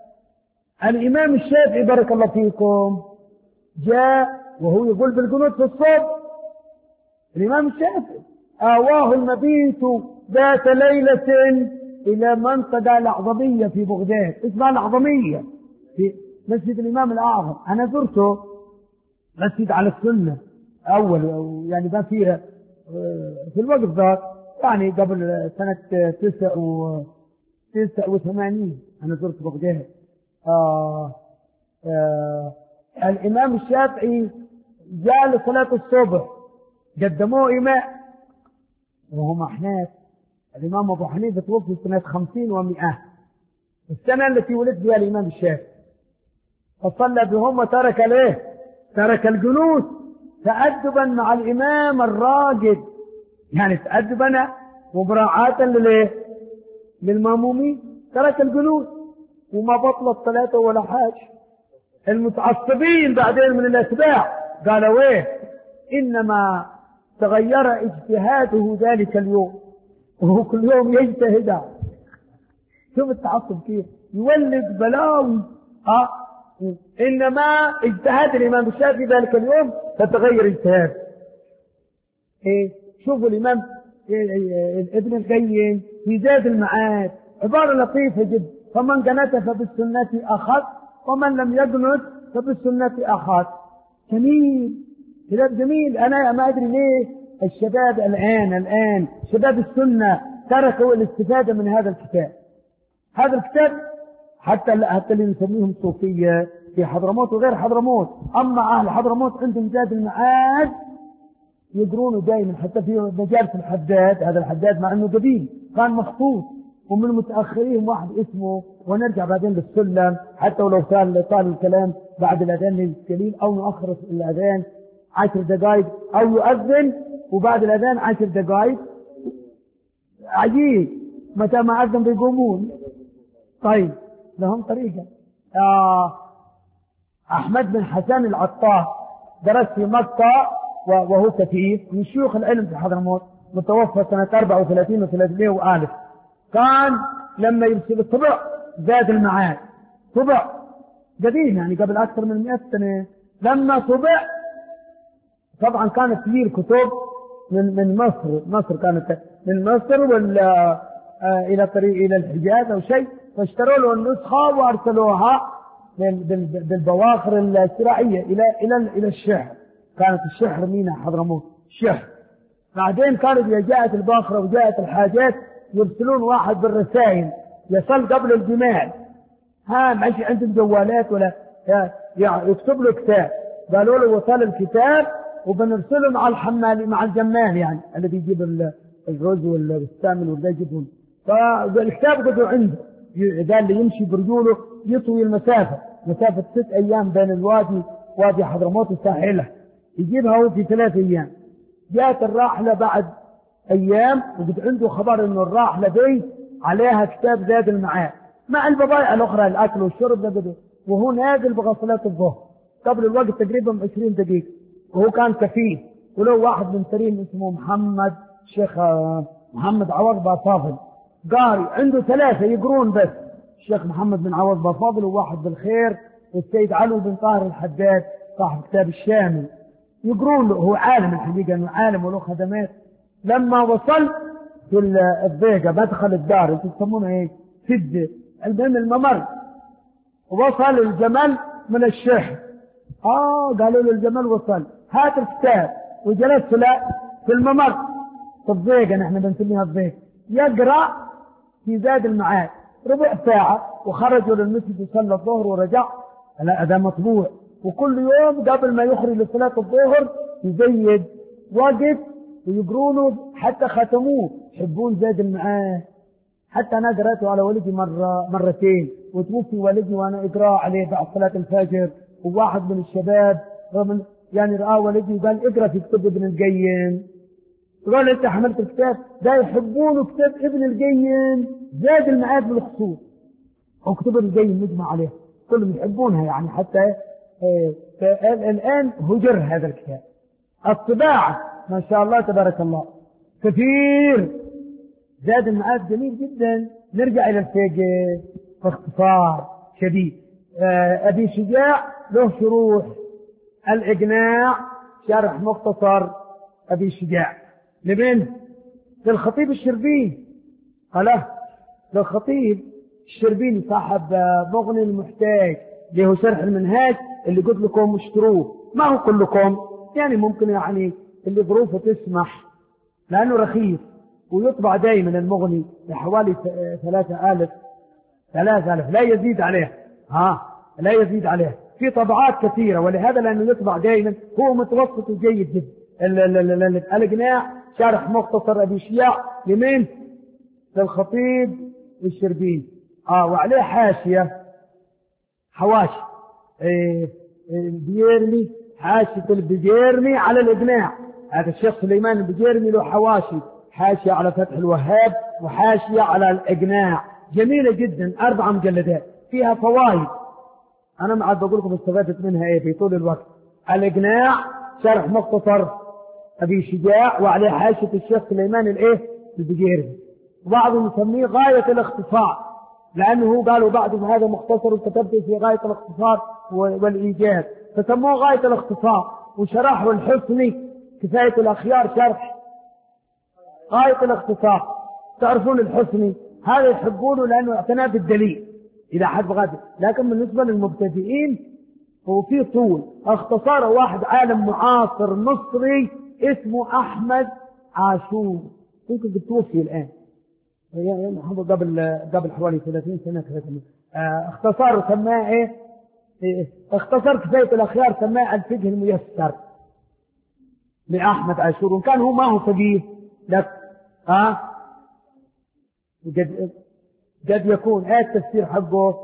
الإمام الشافعي بارك الله فيكم جاء وهو يقول بالقنوت في الصبح. الإمام الشافعي آواه المبيت ذات ليلة إلى منطقة الأعظمية في بغداد، اسمها الأعظمية في مسجد الإمام الأعظم. أنا زرته، مسجد على السنة أول، يعني ما فيها في الوقت ذاك، يعني قبل سنة تسعة و تسعة وثمانين أنا زرت بغداد. آه آه الإمام الشافعي جاء لصلاة الصبح، قدموه إمام وهم أحناف. الإمام أبو حنيفة توفي سنة خمسين ومئة، السنة التي ولد فيها الإمام الشافعي، فصلى بهم وترك له ترك الجلوس تأدبا مع الإمام الراجل، يعني تأدبا ومراعاة لليه للمامومين، ترك الجلوس وما بطلت صلاته ولا حاجة. المتعصبين بعدين من الأتباع قالوا ايه إنما تغير اجتهاده ذلك اليوم، وهو كل يوم يجتهد. شوف التعصب كيف يولد بلاوي. ها إنما اجتهاد الإمام الشافعي ذلك اليوم فتغير اجتهاد. إيه شوفوا الإمام إيه ابن القيم في زاد المعاد عبارة لطيفة جدا: فمن قنت فبالسنة أخذ ومن لم يقنت فبالسنة أخذ. جميل، كلام جميل. أنا ما أدري ليه الشباب الآن الآن شباب السنة تركوا الاستفادة من هذا الكتاب. هذا الكتاب حتى حتى اللي نسميهم صوفية في حضرموت وغير حضرموت، أما أهل حضرموت عندهم زاد المعاد يقرونه دائما، حتى في مجالس الحداد. هذا الحداد مع أنه قديم كان مخطوط، ومن متأخرين واحد اسمه، ونرجع بعدين للسلم حتى ولو طال طال الكلام بعد الأذان القليل، أو نؤخر الأذان عشر دقائق، أو يؤذن وبعد الأذان عشر دقائق. عجيب، متى ما أذن بيقومون. طيب لهم طريقة. آه أحمد بن حسن العطار درس في مكة وهو كثير من شيوخ العلم في حضرموت، متوفى سنة أربعة وثلاثين وثلاثمائة وألف. كان لما يرسل الطبع زاد المعاد، طبع قديم يعني قبل أكثر من مئة سنة. لما طبع طبعا كانت فيه الكتب من من مصر، مصر كانت من مصر ولا آه إلى طريق إلى الحجاز أو شيء، فاشتروا له النسخة وأرسلوها بالبواخر الشراعية إلى إلى إلى الشحر. كانت الشحر مينا حضرموت الشحر. بعدين كانت إذا جاءت الباخرة وجاءت الحاجات يرسلون واحد بالرسائل يصل قبل الجماع. ها ماشي عندهم جوالات ولا يعني يكتب له كتاب، قالوا له وصل الكتاب وبنرسله مع الحمال مع الجمال، يعني الذي يجيب الرز والسامن والذي يجيبون. فالكتاب قدوا عنده، قال لي يمشي برجوله يطوي المسافة، مسافة ست أيام بين الوادي وادي حضرموت وساحله، يجيبها هو في ثلاث أيام. جاءت الراحلة بعد أيام وقد عنده خبر إنه الراحلة دي عليها كتاب زاد المعاد مع البضائع الأخرى الأكل والشرب ده، وهو نازل بغى صلاة الظهر قبل الوقت تقريبا عشرين دقيقة، وهو كان كفيف. ولو واحد من سرين اسمه محمد الشيخ محمد عوض بافاضل قاري، عنده ثلاثة يقرون بس، الشيخ محمد بن عوض بافاضل وواحد بالخير والسيد علو بن طاهر الحداد صاحب كتاب الشامي، يقرون له. هو عالم الحقيقة انه عالم وله خدمات. لما وصل في الضيقة مدخل الدار انتم تسمونها ايه سد المهم الممر، وصل الجمل من الشحر. اه قالوا له الجمل وصل، هات الكتاب. وجلست له في الممر في الضيقة، نحن بنسميها الضيقة، يقرأ في زاد المعاد ربع ساعة، وخرجوا للمسجد وصلى الظهر ورجع. لا هذا مطبوع، وكل يوم قبل ما يخرج لصلاة الظهر يزيد وقت ويقرونه حتى ختموه. يحبون زاد المعاد. حتى أنا قرأته على والدي مرة مرتين، وتوفي والدي وأنا أقرأ عليه بعد صلاة الفجر. وواحد من الشباب من يعني رأى والدي وقال اقرأ في كتاب ابن القيم، قال أنت حملت الكتاب ده. يحبونه كتاب ابن القيم زاد المعاد بالخصوص، وكتب ابن القيم مجمع عليه كلهم يحبونها يعني. حتى الآن هجر هذا الكتاب. الطباعة ما شاء الله تبارك الله كثير. زاد المعاد جميل جدا. نرجع إلى الفقه باختصار شديد. أبي شجاع له شروح. الإقناع شرح مختصر أبي شجاع لمن؟ للخطيب الشربيني. قاله للخطيب الشربيني صاحب مغني المحتاج اللي هو شرح المنهاج اللي قلت لكم اشتروه. ما هو كلكم يعني، ممكن يعني اللي ظروفه تسمح لأنه رخيص، ويطبع دائما المغني بحوالي ثلاثة آلاف ثلاثة آلاف لا يزيد عليه. ها لا يزيد عليه في طبعات كثيرة، ولهذا لأنه يطبع دائما هو متوسط وجيد جدا. الإقناع شرح مختصر أبي شجاع لمين؟ للخطيب الشربيني. آه وعليه حاشية حواشي إيه البيرمي، حاشية البيرمي على الإقناع. هذا الشيخ سليمان البيرمي له حواشي، حاشية على فتح الوهاب وحاشية على الإقناع جميلة جدا، أربع مجلدات فيها فوائد. أنا ما عاد بقول لكم استفدت منها إيه في طول الوقت. الإقناع شرح مختصر أبي شجاع وعليه حاشية الشيخ سليمان الإيه البيرمي. بعضهم يسميه غاية الاختصار لأنه قالوا بعد هذا مختصر وكتبت في غاية الاختصار والإيجاز، فسموه غاية الاختصار. وشرحه الحسني كفاية الأخيار شرح غاية الاختصار. تعرفون الحسني هذا يحبونه لأنه اعتنى بالدليل إذا حد غادر، لكن بالنسبة للمبتدئين هو فيه طول. اختصاره واحد عالم معاصر مصري اسمه أحمد عاشور، يمكن بتوفي الآن، يعني قبل قبل حوالي ثلاثين سنة ثلاثين. اختصار سماه ايه؟ إيه؟ اختصر كفاية الأخيار سماه الفقه الميسر لأحمد عاشور. وكان كان هو ما هو فقيه لك ها أه؟ قد قد يكون ايه التفسير حقه؟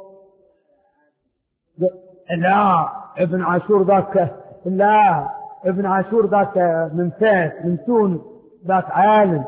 لا ابن عاشور ذاك، لا ابن عاشور ذاك من فاس من تونس، ذاك عالم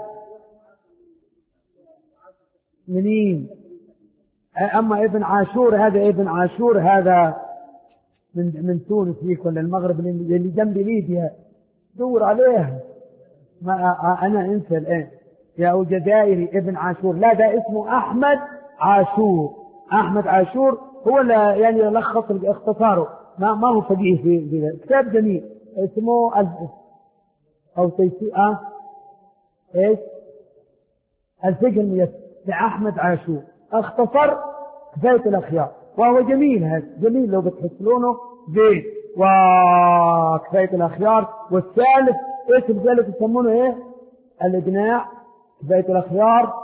منين. أما ابن عاشور هذا ابن عاشور هذا من من تونس هيك ولا المغرب اللي جنب ليبيا، دور عليه. ما أنا أنسى الآن يا أو جزائري ابن عاشور. لا ده اسمه أحمد عاشور. أحمد عاشور هو اللي يعني لخص اختصاره، ما ما هو فقيه في كتاب جميل اسمه الف أو تيسير أه إيش الفقه الميسر لأحمد عاشور. اختصر كفاية الأخيار وهو جميل، هذا جميل لو بتحصلونه زين. وكفاية الأخيار والثالث ايش الثالث يسمونه ايه؟ الإقناع. كفاية الأخيار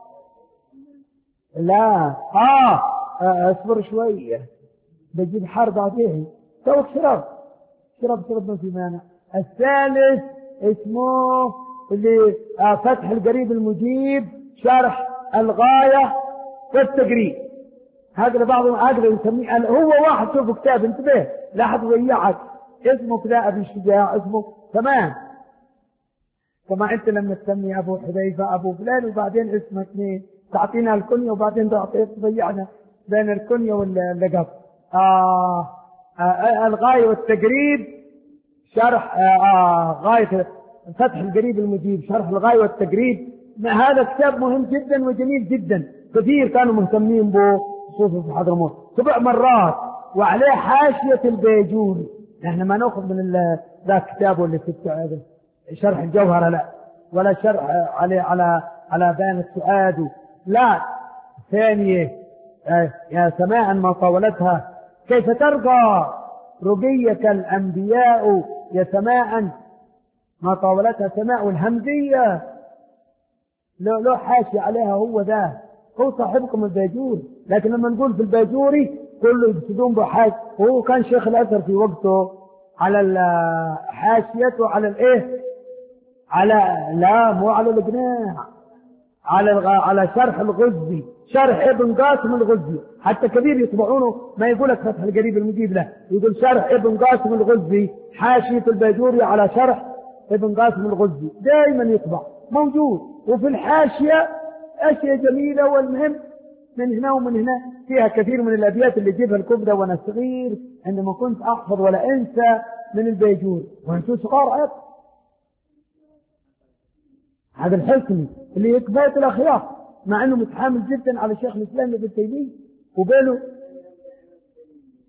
لا آه, آه اصبر شوية بجيب حرب عليه توك شرب شرب شرب ما في مانع. الثالث اسمه اللي آه فتح القريب المجيب شرح الغاية والتقريب. هذا بعضهم أقدر يسميه هو واحد. شوفوا كتاب انتبه لا حد ضيعك اسمه كذا أبي شجاع اسمه تمام. كما أنت لما تسمي أبو حذيفة أبو فلان وبعدين اسمه اثنين تعطينا الكنية وبعدين تضيعنا بين الكنية واللقب. آه آه الغاية والتقريب شرح آه آه غاية فتح القريب المجيب شرح الغاية والتقريب. هذا كتاب مهم جدا وجميل جدا، كثير كانوا مهتمين به خصوصا في حضرموت سبع مرات. وعليه حاشية البيجوري. نحن ما نأخذ من ذا الكتاب اللي في شرح الجوهرة لا، ولا شرح عليه على على بيان السؤاد لا. ثانية يا سماء ما طاولتها كيف ترقى رقيك الأنبياء يا سماء ما طاولتها سماء الهمزية. لو لو حاشي عليها هو ذا هو صاحبكم البيجوري. لكن لما نقول في البيجوري كله يقصدون بحاج، وهو كان شيخ الأزهر في وقته على حاشيته على الايه على لا مو على الإقناع على الغ... على شرح الغزي شرح ابن قاسم الغزي. حتى كبير يطبعونه ما يقولك فتح القريب المجيب له، يقول شرح ابن قاسم الغزي حاشية البيجوري على شرح ابن قاسم الغزي دائما يطبع موجود. وفي الحاشية أشياء جميلة. والمهم من هنا ومن هنا فيها كثير من الأبيات اللي جيبها الكبرى وأنا صغير عندما كنت أحفظ ولا أنسى من البيجوري وأنتوا صغار عيب. هذا الحسني اللي يكفاية الأخيار مع أنه متحامل جدا على شيخ الإسلام ابن تيمية وبينه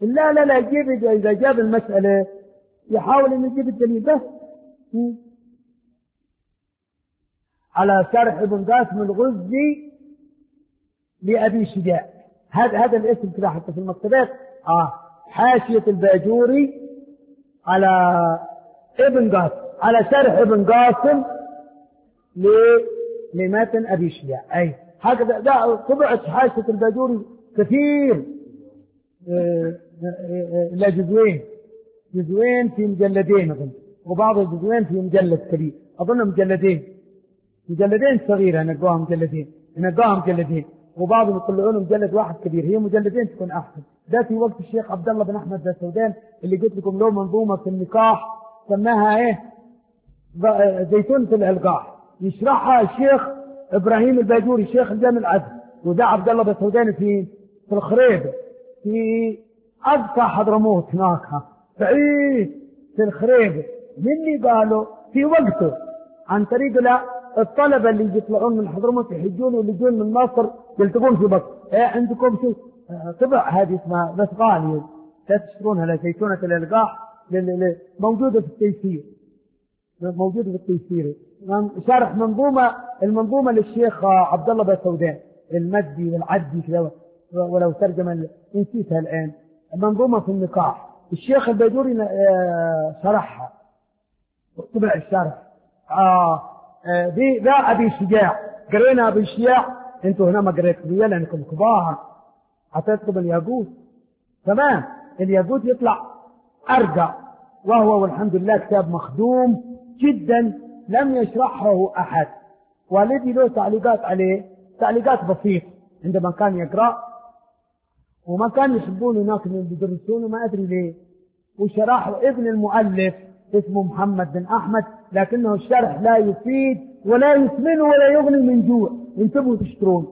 لا لا لا يجيب، إذا جاب المسألة يحاول أن يجيب الدليل بس. على شرح ابن قاسم الغزي لأبي شجاع، هذا هذا الاسم كده حتى في المكتبات. آه حاشية الباجوري على ابن قاسم، على شرح ابن قاسم لمتن أبي شجاع. أي هكذا ده طبعت حاشية الباجوري كثير، لا جزوين جزوين في مجلدين أظن، وبعض الجزوين في مجلد كبير، أظن مجلدين مجلدين صغيرة نلقاها مجلدين نلقاها مجلدين، وبعضهم يطلعون مجلد واحد كبير. هي مجلدين تكون أحسن. ده في وقت الشيخ عبد الله بن أحمد السودان اللي قلت لكم له منظومة في النكاح سماها إيه زيتون في الإلقاح، يشرحها الشيخ إبراهيم الباجوري شيخ الجامع العزم، وده عبد الله بن السودان في في الخريبة في أقصى حضرموت هناك بعيد في الخريبة. من اللي قالوا في وقته عن طريق لا الطلبة اللي يطلعون من حضرموت يحجون واللي يجون من مصر يلتقون في بكر. ايه عندكم شو طبع هذه اسمها بس غالية لا تشترونها، لزيتونة الإلقاح موجودة في التيسير، موجودة في التيسير شرح منظومة المنظومة للشيخ عبد الله بن السودان المدي والعدي كذا، ولو ترجم نسيتها الآن. منظومة في النكاح الشيخ الباجوري شرحها طبع الشرح. آه دي ذا أبي شجاع قرينا أبي شجاع، انتوا هنا ما قريتوا بيا لأنكم كبار. عطيتكم الياقوت تمام، الياقوت يطلع أرجع، وهو والحمد لله كتاب مخدوم جدا لم يشرحه أحد، والذي له تعليقات عليه تعليقات بسيطة عندما كان يقرأ، وما كان يحبون هناك من يدرسونه ما أدري ليه. وشرحه ابن المؤلف اسمه محمد بن أحمد، لكنه الشرح لا يفيد ولا يسمن ولا يغني من جوع، انتبهوا تشترون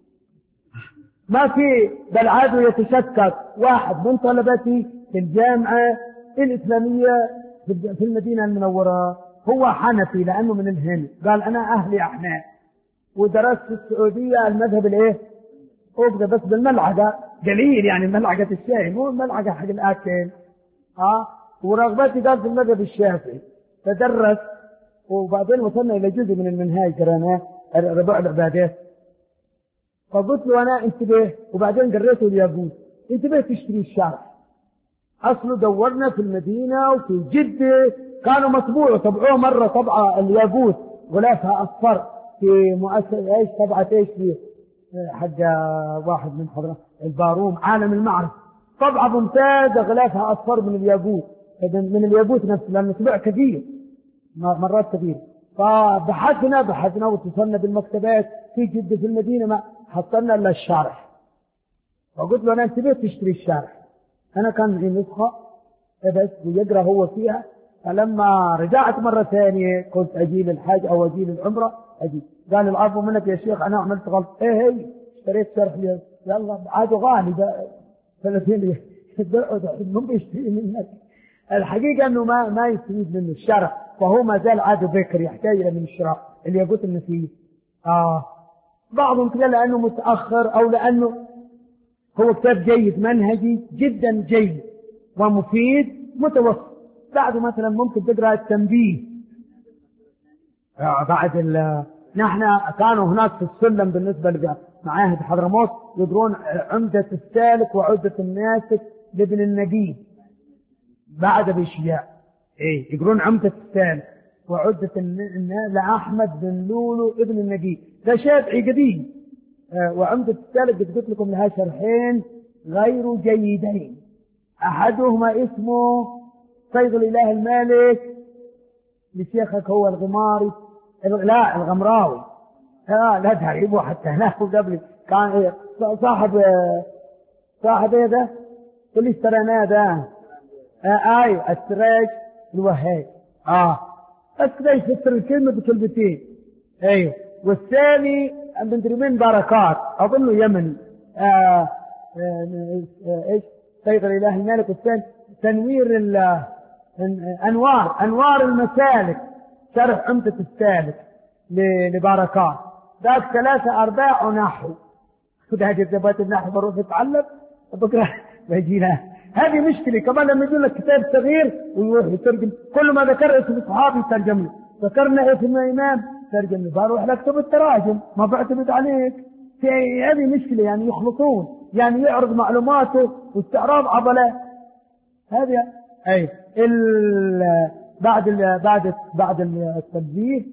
ما في. بل عادوا يتشكك واحد من طلبتي في الجامعة الإسلامية في المدينة المنورة هو حنفي لأنه من الهند، قال أنا أهلي أحناف ودرست في السعودية المذهب الإيه أبقى بس بالملعقة قليل، يعني ملعقة الشاي مو الملعقة حق الأكل. آه ورغبتي قال في المذهب الشافعي تدرس، وبعدين وصلنا إلى جزء من المنهاج قرأناه ربع العبادات. فقلت له أنا انتبه، وبعدين قريته الياقوت انتبه تشتري الشرح. أصله دورنا في المدينة وفي جدة كانوا مطبوع طبعوه مرة طبعة الياقوت غلافها أصفر في مؤسسة ايش طبعة ايش في حق واحد من حضرات الباروم عالم المعرفة، طبعة ممتازة غلافها أصفر من الياقوت من الياقوت نفسه لأنه طبع كثير مرات كثير. فبحثنا بحثنا واتصلنا بالمكتبات في جدة في المدينة ما حصلنا إلا الشارح. فقلت له أنا انتبهت تشتري الشارح، أنا كان في نسخة بس ويقرأ هو فيها. فلما رجعت مرة ثانية كنت أجيب الحج أو أجيب العمرة أجيب، قال العفو منك يا شيخ أنا عملت غلط. إيه هي اشتريت شرح لي يلا عاده غالي ده ثلاثين لي من بيشتري منك. الحقيقة أنه ما ما يستفيد منه الشرح، فهو ما زال عاده بكر يحتاج إلى من الشراء اللي يقول النسيج. آه بعضهم كذا لأنه متأخر أو لأنه هو كتاب جيد منهجي جدا جيد ومفيد متوسط. بعده مثلا ممكن تقرأ التنبيه بعد ال نحن كانوا هناك في السلم بالنسبة لمعاهد حضرموت يدرون عمدة السالك وعدة الناسك لابن النجيب بعد بشياء ايه يقولون عمدة السالك وعدة لأحمد بن لولو ابن النجيب ده شافعي قديم. آه وعمدة السالك قلت لكم لها شرحين غير جيدين، أحدهما اسمه صيد الإله المالك لشيخك هو الغماري لا الغمراوي لا لا تعيبوا حتى هناك قبل كان صاحب صاحب ايه ده اللي اشتريناه ده آه اي السراج الوهاب اه بس كده يفسر الكلمة بكلمتين ايوه. والثاني من من بركات اظنه يمني آه آه آه ايش صيد الإله المالك، والثاني تنوير انوار انوار المسالك شرح عمدة السالك لبركات ذاك ثلاثة أرباع ونحو. خذ هذه الزبات النحو بروح اتعلم بكرة بيجينا هذه مشكلة كمان لما يقول لك كتاب صغير ويروح يترجم، كل ما ذكر اسم الصحابي يترجم له، ذكرنا اسم الإمام ترجم له، بروح لأكتب التراجم ما بعتمد عليك. هذه مشكلة، يعني يخلطون، يعني يعرض معلوماته واستعراض عضلات. هذه أي ال بعد ال بعد بعد التنبيه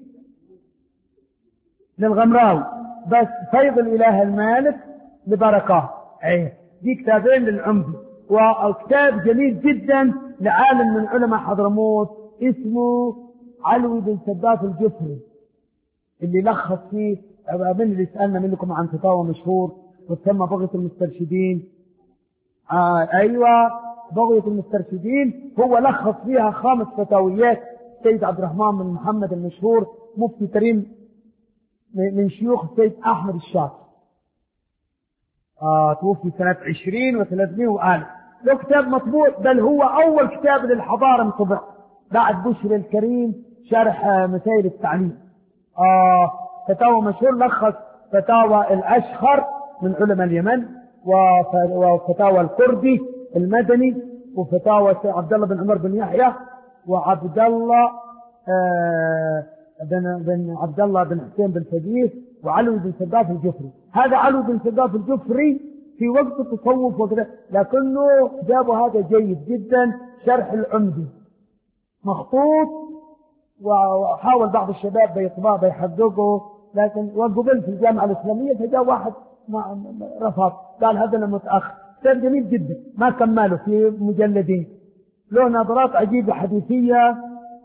للغمراوي بس فيض الإله المالك لبركات. أي دي كتابين للعمدي، وكتاب جميل جدا لعالم من علماء حضرموت اسمه علوي بن سداد الجفري، اللي لخص فيه من اللي سألنا منكم عن فتاوى مشهور وتسمى بغية المسترشدين. آه أيوة بغية المسترشدين، هو لخص فيها خامس فتاويات سيد عبد الرحمن بن محمد المشهور مفتي كريم من شيوخ السيد أحمد الشافعي. آه توفي سنة عشرين وثلاثمائة وآلف. له كتاب مطبوع، بل هو أول كتاب للحضارة انطبع بعد بشر الكريم شرح مسائل التعليم. آه فتاوى مشهور، لخص فتاوى الأشخر من علماء اليمن، وفتاوى الكردي المدني، وفتاوى عبد الله بن عمر بن يحيى، وعبد الله آه بن بن عبد الله بن حسين بن فقيه، وعلوي بن سداد الجفري. هذا علوي بن سداد الجفري في وقت التصوف وكذا، لكنه كتابه هذا جيد جدا، شرح العمدي مخطوط، وحاول بعض الشباب بيطبعه بيحققه، لكن وقبل في الجامعة الإسلامية فجاء واحد رفض قال هذا أنا متأخر. كتاب جميل جدا ما كمله في مجلدين، له نظرات عجيبة حديثية.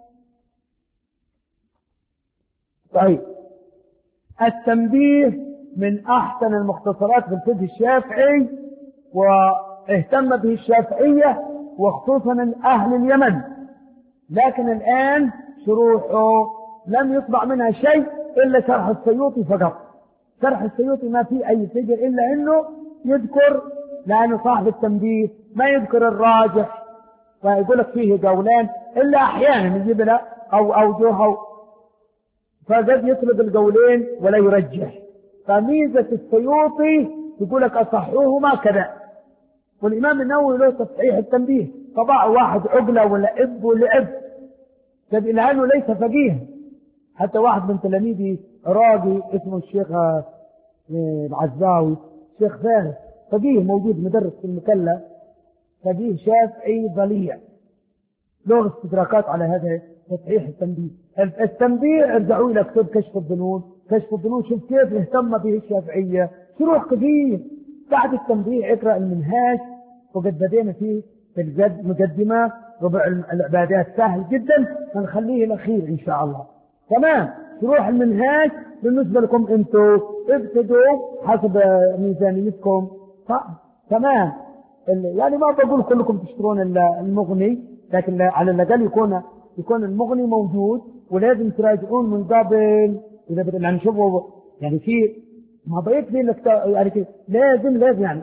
طيب التنبيه من أحسن المختصرات في الفقه الشافعي، واهتم به الشافعية وخصوصا أهل اليمن، لكن الآن شروحه لم يطبع منها شيء إلا شرح السيوطي فقط. شرح السيوطي ما فيه أي فجر إلا أنه يذكر، لأنه صاحب التنبيه ما يذكر الراجح، فيقول لك فيه قولان إلا أحيانا يجيب له أو أوجهه، فقد يطلب القولين ولا يرجح. فميزة السيوطي يقول لك أصحوهما كذا، والإمام النووي له تصحيح التنبيه، طبع واحد عقلة ولا إب ولا إب، لأنه ليس فقيه. حتى واحد من تلاميذي راقي اسمه الشيخ العزاوي، شيخ فارس فقيه موجود مدرس في المكلة، فقيه شافعي ضليع، له استدراكات على هذا تصحيح التنبيه. التنبيه ارجعوا إلى كتاب كشف الظنون، كشف الظنون شوف كيف اهتم به الشافعية، شروح كثير. بعد التنبيه اقرأ المنهاج، وقد بدينا فيه في المقدمة ربع العبادات سهل جدا، هنخليه الأخير إن شاء الله. تمام. شروح المنهاج بالنسبة لكم انتوا ابتدوا حسب ميزانيتكم. تمام. يعني ما بقول كلكم تشترون المغني، لكن على الأقل يكون يكون المغني موجود، ولازم تراجعون من قبل إذا بدنا نشوفه. يعني في ما بيكفي انك يعني لازم لازم يعني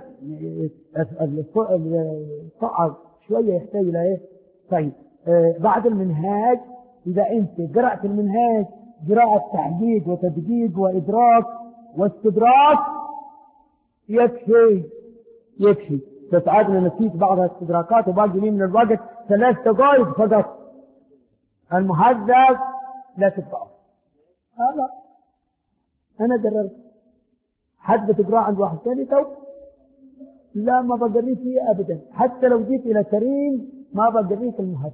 الصعب شوية يحتاج إلى إيه. طيب آه بعد المنهاج، إذا أنت قرأت المنهاج قراءة تحقيق وتدقيق وإدراك واستدراك يكفي يكفي تساعدنا نسيت بعض الاستدراكات، وباقي من الوقت ثلاث دقائق فقط. المهذب لا تقرأ، هذا أنا قررت. حد بتقرأ عند واحد ثاني تو لا ما بقريه فيه أبدا، حتى لو جيت إلى كريم ما بقريك المهذب.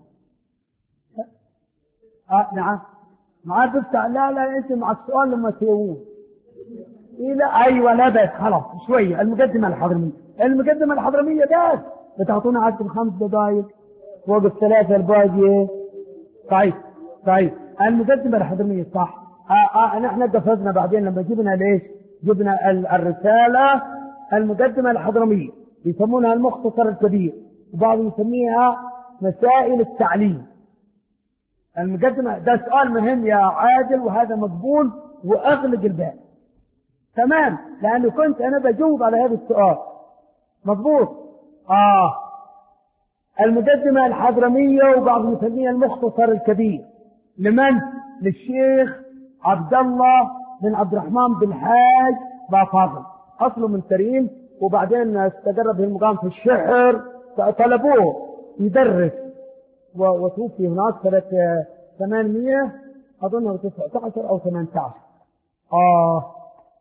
آه نعم ما تفتح، لا لا أنت مع السؤال لما تسووه إلى أيوة لا بس خلاص شوية. المقدمة الحضرمية، المقدمة الحضرمية بس بتعطونا عدد خمس دقائق فوق الثلاثة الباقية. طيب طيب المقدمة الحضرمية صح. آه آه نحن قفزنا بعدين لما جبنا ليش جبنا الرسالة المقدمة الحضرمية، يسمونها المختصر الكبير، وبعض يسميها مسائل التعليم. المقدمة ده سؤال مهم يا عادل، وهذا مقبول وأغلق الباب. تمام، لأنه كنت أنا بجاوب على هذا السؤال. مضبوط. آه المقدمة الحضرمية، وبعض يسميها المختصر الكبير. لمن؟ للشيخ عبد الله بن عبد الرحمن بن حاج بافاضل، أصله من ترين، وبعدين استقر به المقام في الشحر، طلبوه يدرس وتوفي هناك سنة ثمانمائة أظن تسعة عشر أو ثمانية عشر. آه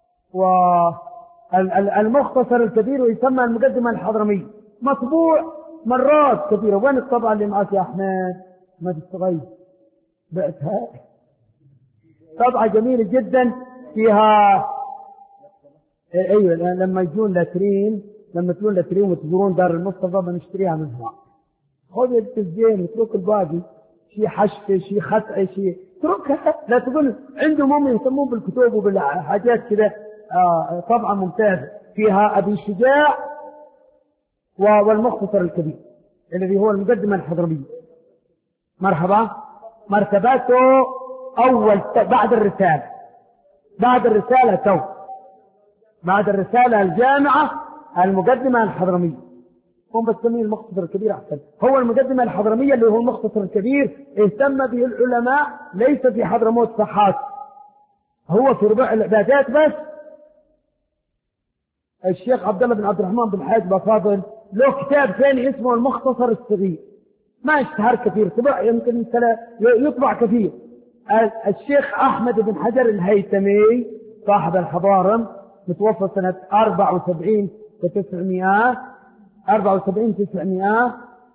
والمختصر الكبير يسمى المقدمة الحضرمية، مطبوع مرات كثيرة. وين الطبعة اللي معك يا أحمد؟ ما تستغيث بعتها، طبعة جميلة جدا فيها. ايوه لما يجون لاترين، لما تجون لاترين وتزورون دار المصطفى بنشتريها من هنا. خذ التسجيل وترك الباقي، شيء حشفه شيء خطأ شيء تركها، لا تقول عندهم هم يهتمون بالكتب وبالحاجات كذا. آه طبعا ممتازة فيها أبي شجاع والمختصر الكبير الذي هو المقدمة الحضرمية. مرحبا. مرتباته أول بعد الرسالة، بعد الرسالة تو بعد الرسالة الجامعة المقدمة الحضرمية. هم بسميه المختصر الكبير أحسن. هو المقدمة الحضرمية اللي هو المختصر الكبير اهتم به العلماء، ليس في حضرموت صحات، هو في ربع العبادات بس. الشيخ عبد الله بن عبد الرحمن بن حاج بفاضل له كتاب ثاني اسمه المختصر الصغير، ما اشتهر كثير، طبع يمكن يطبع كثير. الشيخ أحمد بن حجر الهيثمي صاحب الحضارم متوفى سنة أربعة وسبعين وتسعمائة أربعة وسبعين تسعمائة.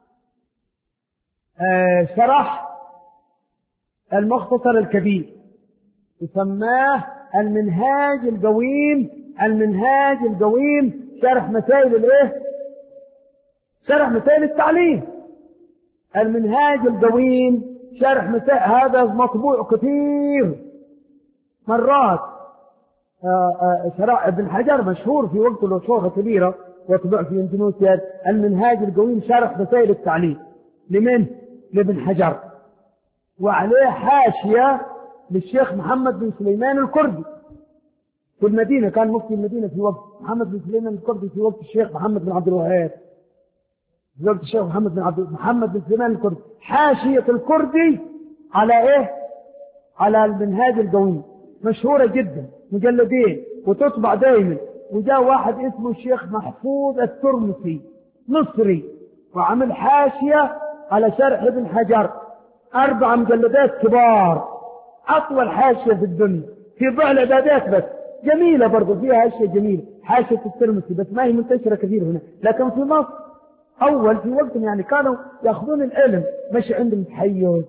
آه شرح المختصر الكبير يسماه المنهاج القويم. المنهاج القويم شرح مسائل الايه؟ شرح مسائل التعليم. المنهاج القويم شرح مسائل، هذا مطبوع كثير مرات. شرح ابن حجر مشهور في وقته له شهرة كبيرة وطبع في اندونيسيا. المنهاج القويم شرح مسائل التعليم لمن؟ لابن حجر، وعليه حاشية للشيخ محمد بن سليمان الكردي في المدينة، كان مفتي المدينة في وقت محمد بن سليمان الكردي، في وقت الشيخ محمد بن عبد الوهاب، في وقت الشيخ محمد بن عبد محمد بن سليمان الكردي. حاشية الكردي على ايه؟ على المنهاج القويم، مشهورة جدا، مجلدين وتطبع دائما. وجاء واحد اسمه الشيخ محفوظ الترمسي مصري وعمل حاشية على شرح ابن حجر، أربع مجلدات كبار، أطول حاشية في الدنيا في ضع العبادات بس، جميلة برضو، فيها أشياء جميلة. حاشية الترمسي بس ما هي منتشرة كثير هنا، لكن في مصر أول في وقت يعني كانوا يأخذون العلم، مش عندهم تحيز.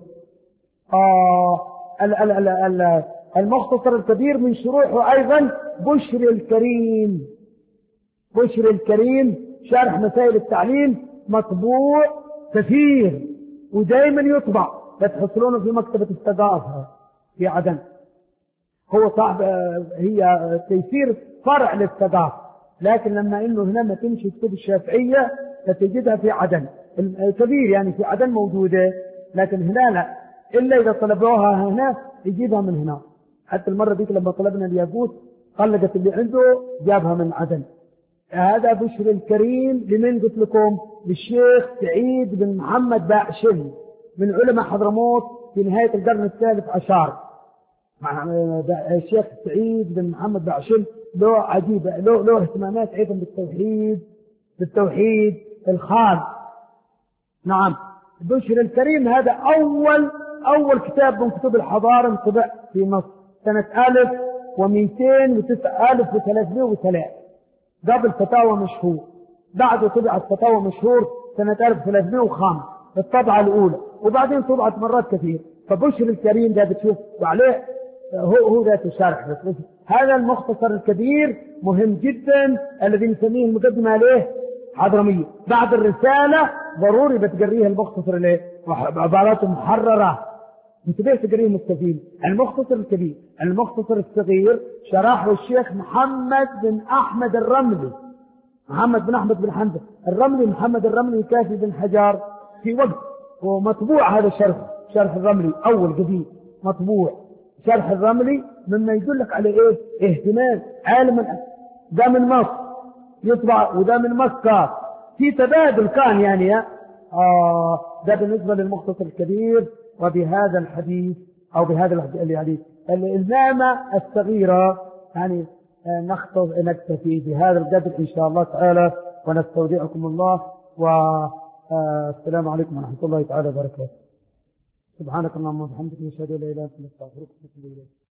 آه ال ال ال ال المختصر الكبير من شروحه أيضا بشر الكريم. بشر الكريم شرح مسائل التعليم، مطبوع كثير ودائما يطبع، تحصلونه في مكتبة الثقافة في عدن. هو صعب، هي تيسير فرع للثقافة، لكن لما انه هنا ما تمشي كتب الشافعية فتجدها في عدن كبير، يعني في عدن موجودة، لكن هنا لا، إلا إذا طلبوها هنا يجيبها من هنا. حتى المرة ديك لما طلبنا الياقوت قلقت اللي عنده جابها من عدن. هذا بشر الكريم لمن قلت لكم؟ للشيخ سعيد بن محمد باعشل من علماء حضرموت في نهاية القرن الثالث عشر. الشيخ سعيد بن محمد باعشل له عجيبة، له, له اهتمامات أيضا بالتوحيد، بالتوحيد الخاص. نعم، بشر الكريم هذا أول أول كتاب من كتب الحضارة طبع في مصر سنة ألف ومئتين وتسعة ألف وثلاثمائة وثلاثة، قبل فتاوى مشهور، بعده طبعت فتاوى مشهور سنة ألف وثلاثمائة وخمسة الطبعة الأولى، وبعدين طبعت مرات كثير. فبشر الكريم ده بتشوف وعليه هو هو ذات الشرح. بس هذا المختصر الكبير مهم جدا الذي نسميه المقدمة عليه حضرمية. بعد الرسالة ضروري بتقريها المختصر ليه عباراته محررة، انتبه تقريه مستفيد. المختصر الكبير. المختصر الصغير شرحه الشيخ محمد بن أحمد الرملي، محمد بن أحمد بن حمد الرملي، محمد الرملي كافي بن حجار في وقت، ومطبوع هذا الشرح، شرح الرملي أول قديم مطبوع. شرح الرملي مما يدلك على إيه؟ اهتمام عالم. ده من مصر يطبع وده من مكة، في تبادل كان يعني. آه ده بالنسبة للمختصر الكبير. وبهذا الحديث أو بهذا الحديث الإلزامة الصغيرة يعني نكتفي بهذا القدر إن شاء الله تعالى، ونستودعكم الله و آه السلام عليكم ورحمة الله تعالى وبركاته. سبحانك اللهم وبحمدك نشهد ان لا اله الا انت نستغفرك ونتوب اليك.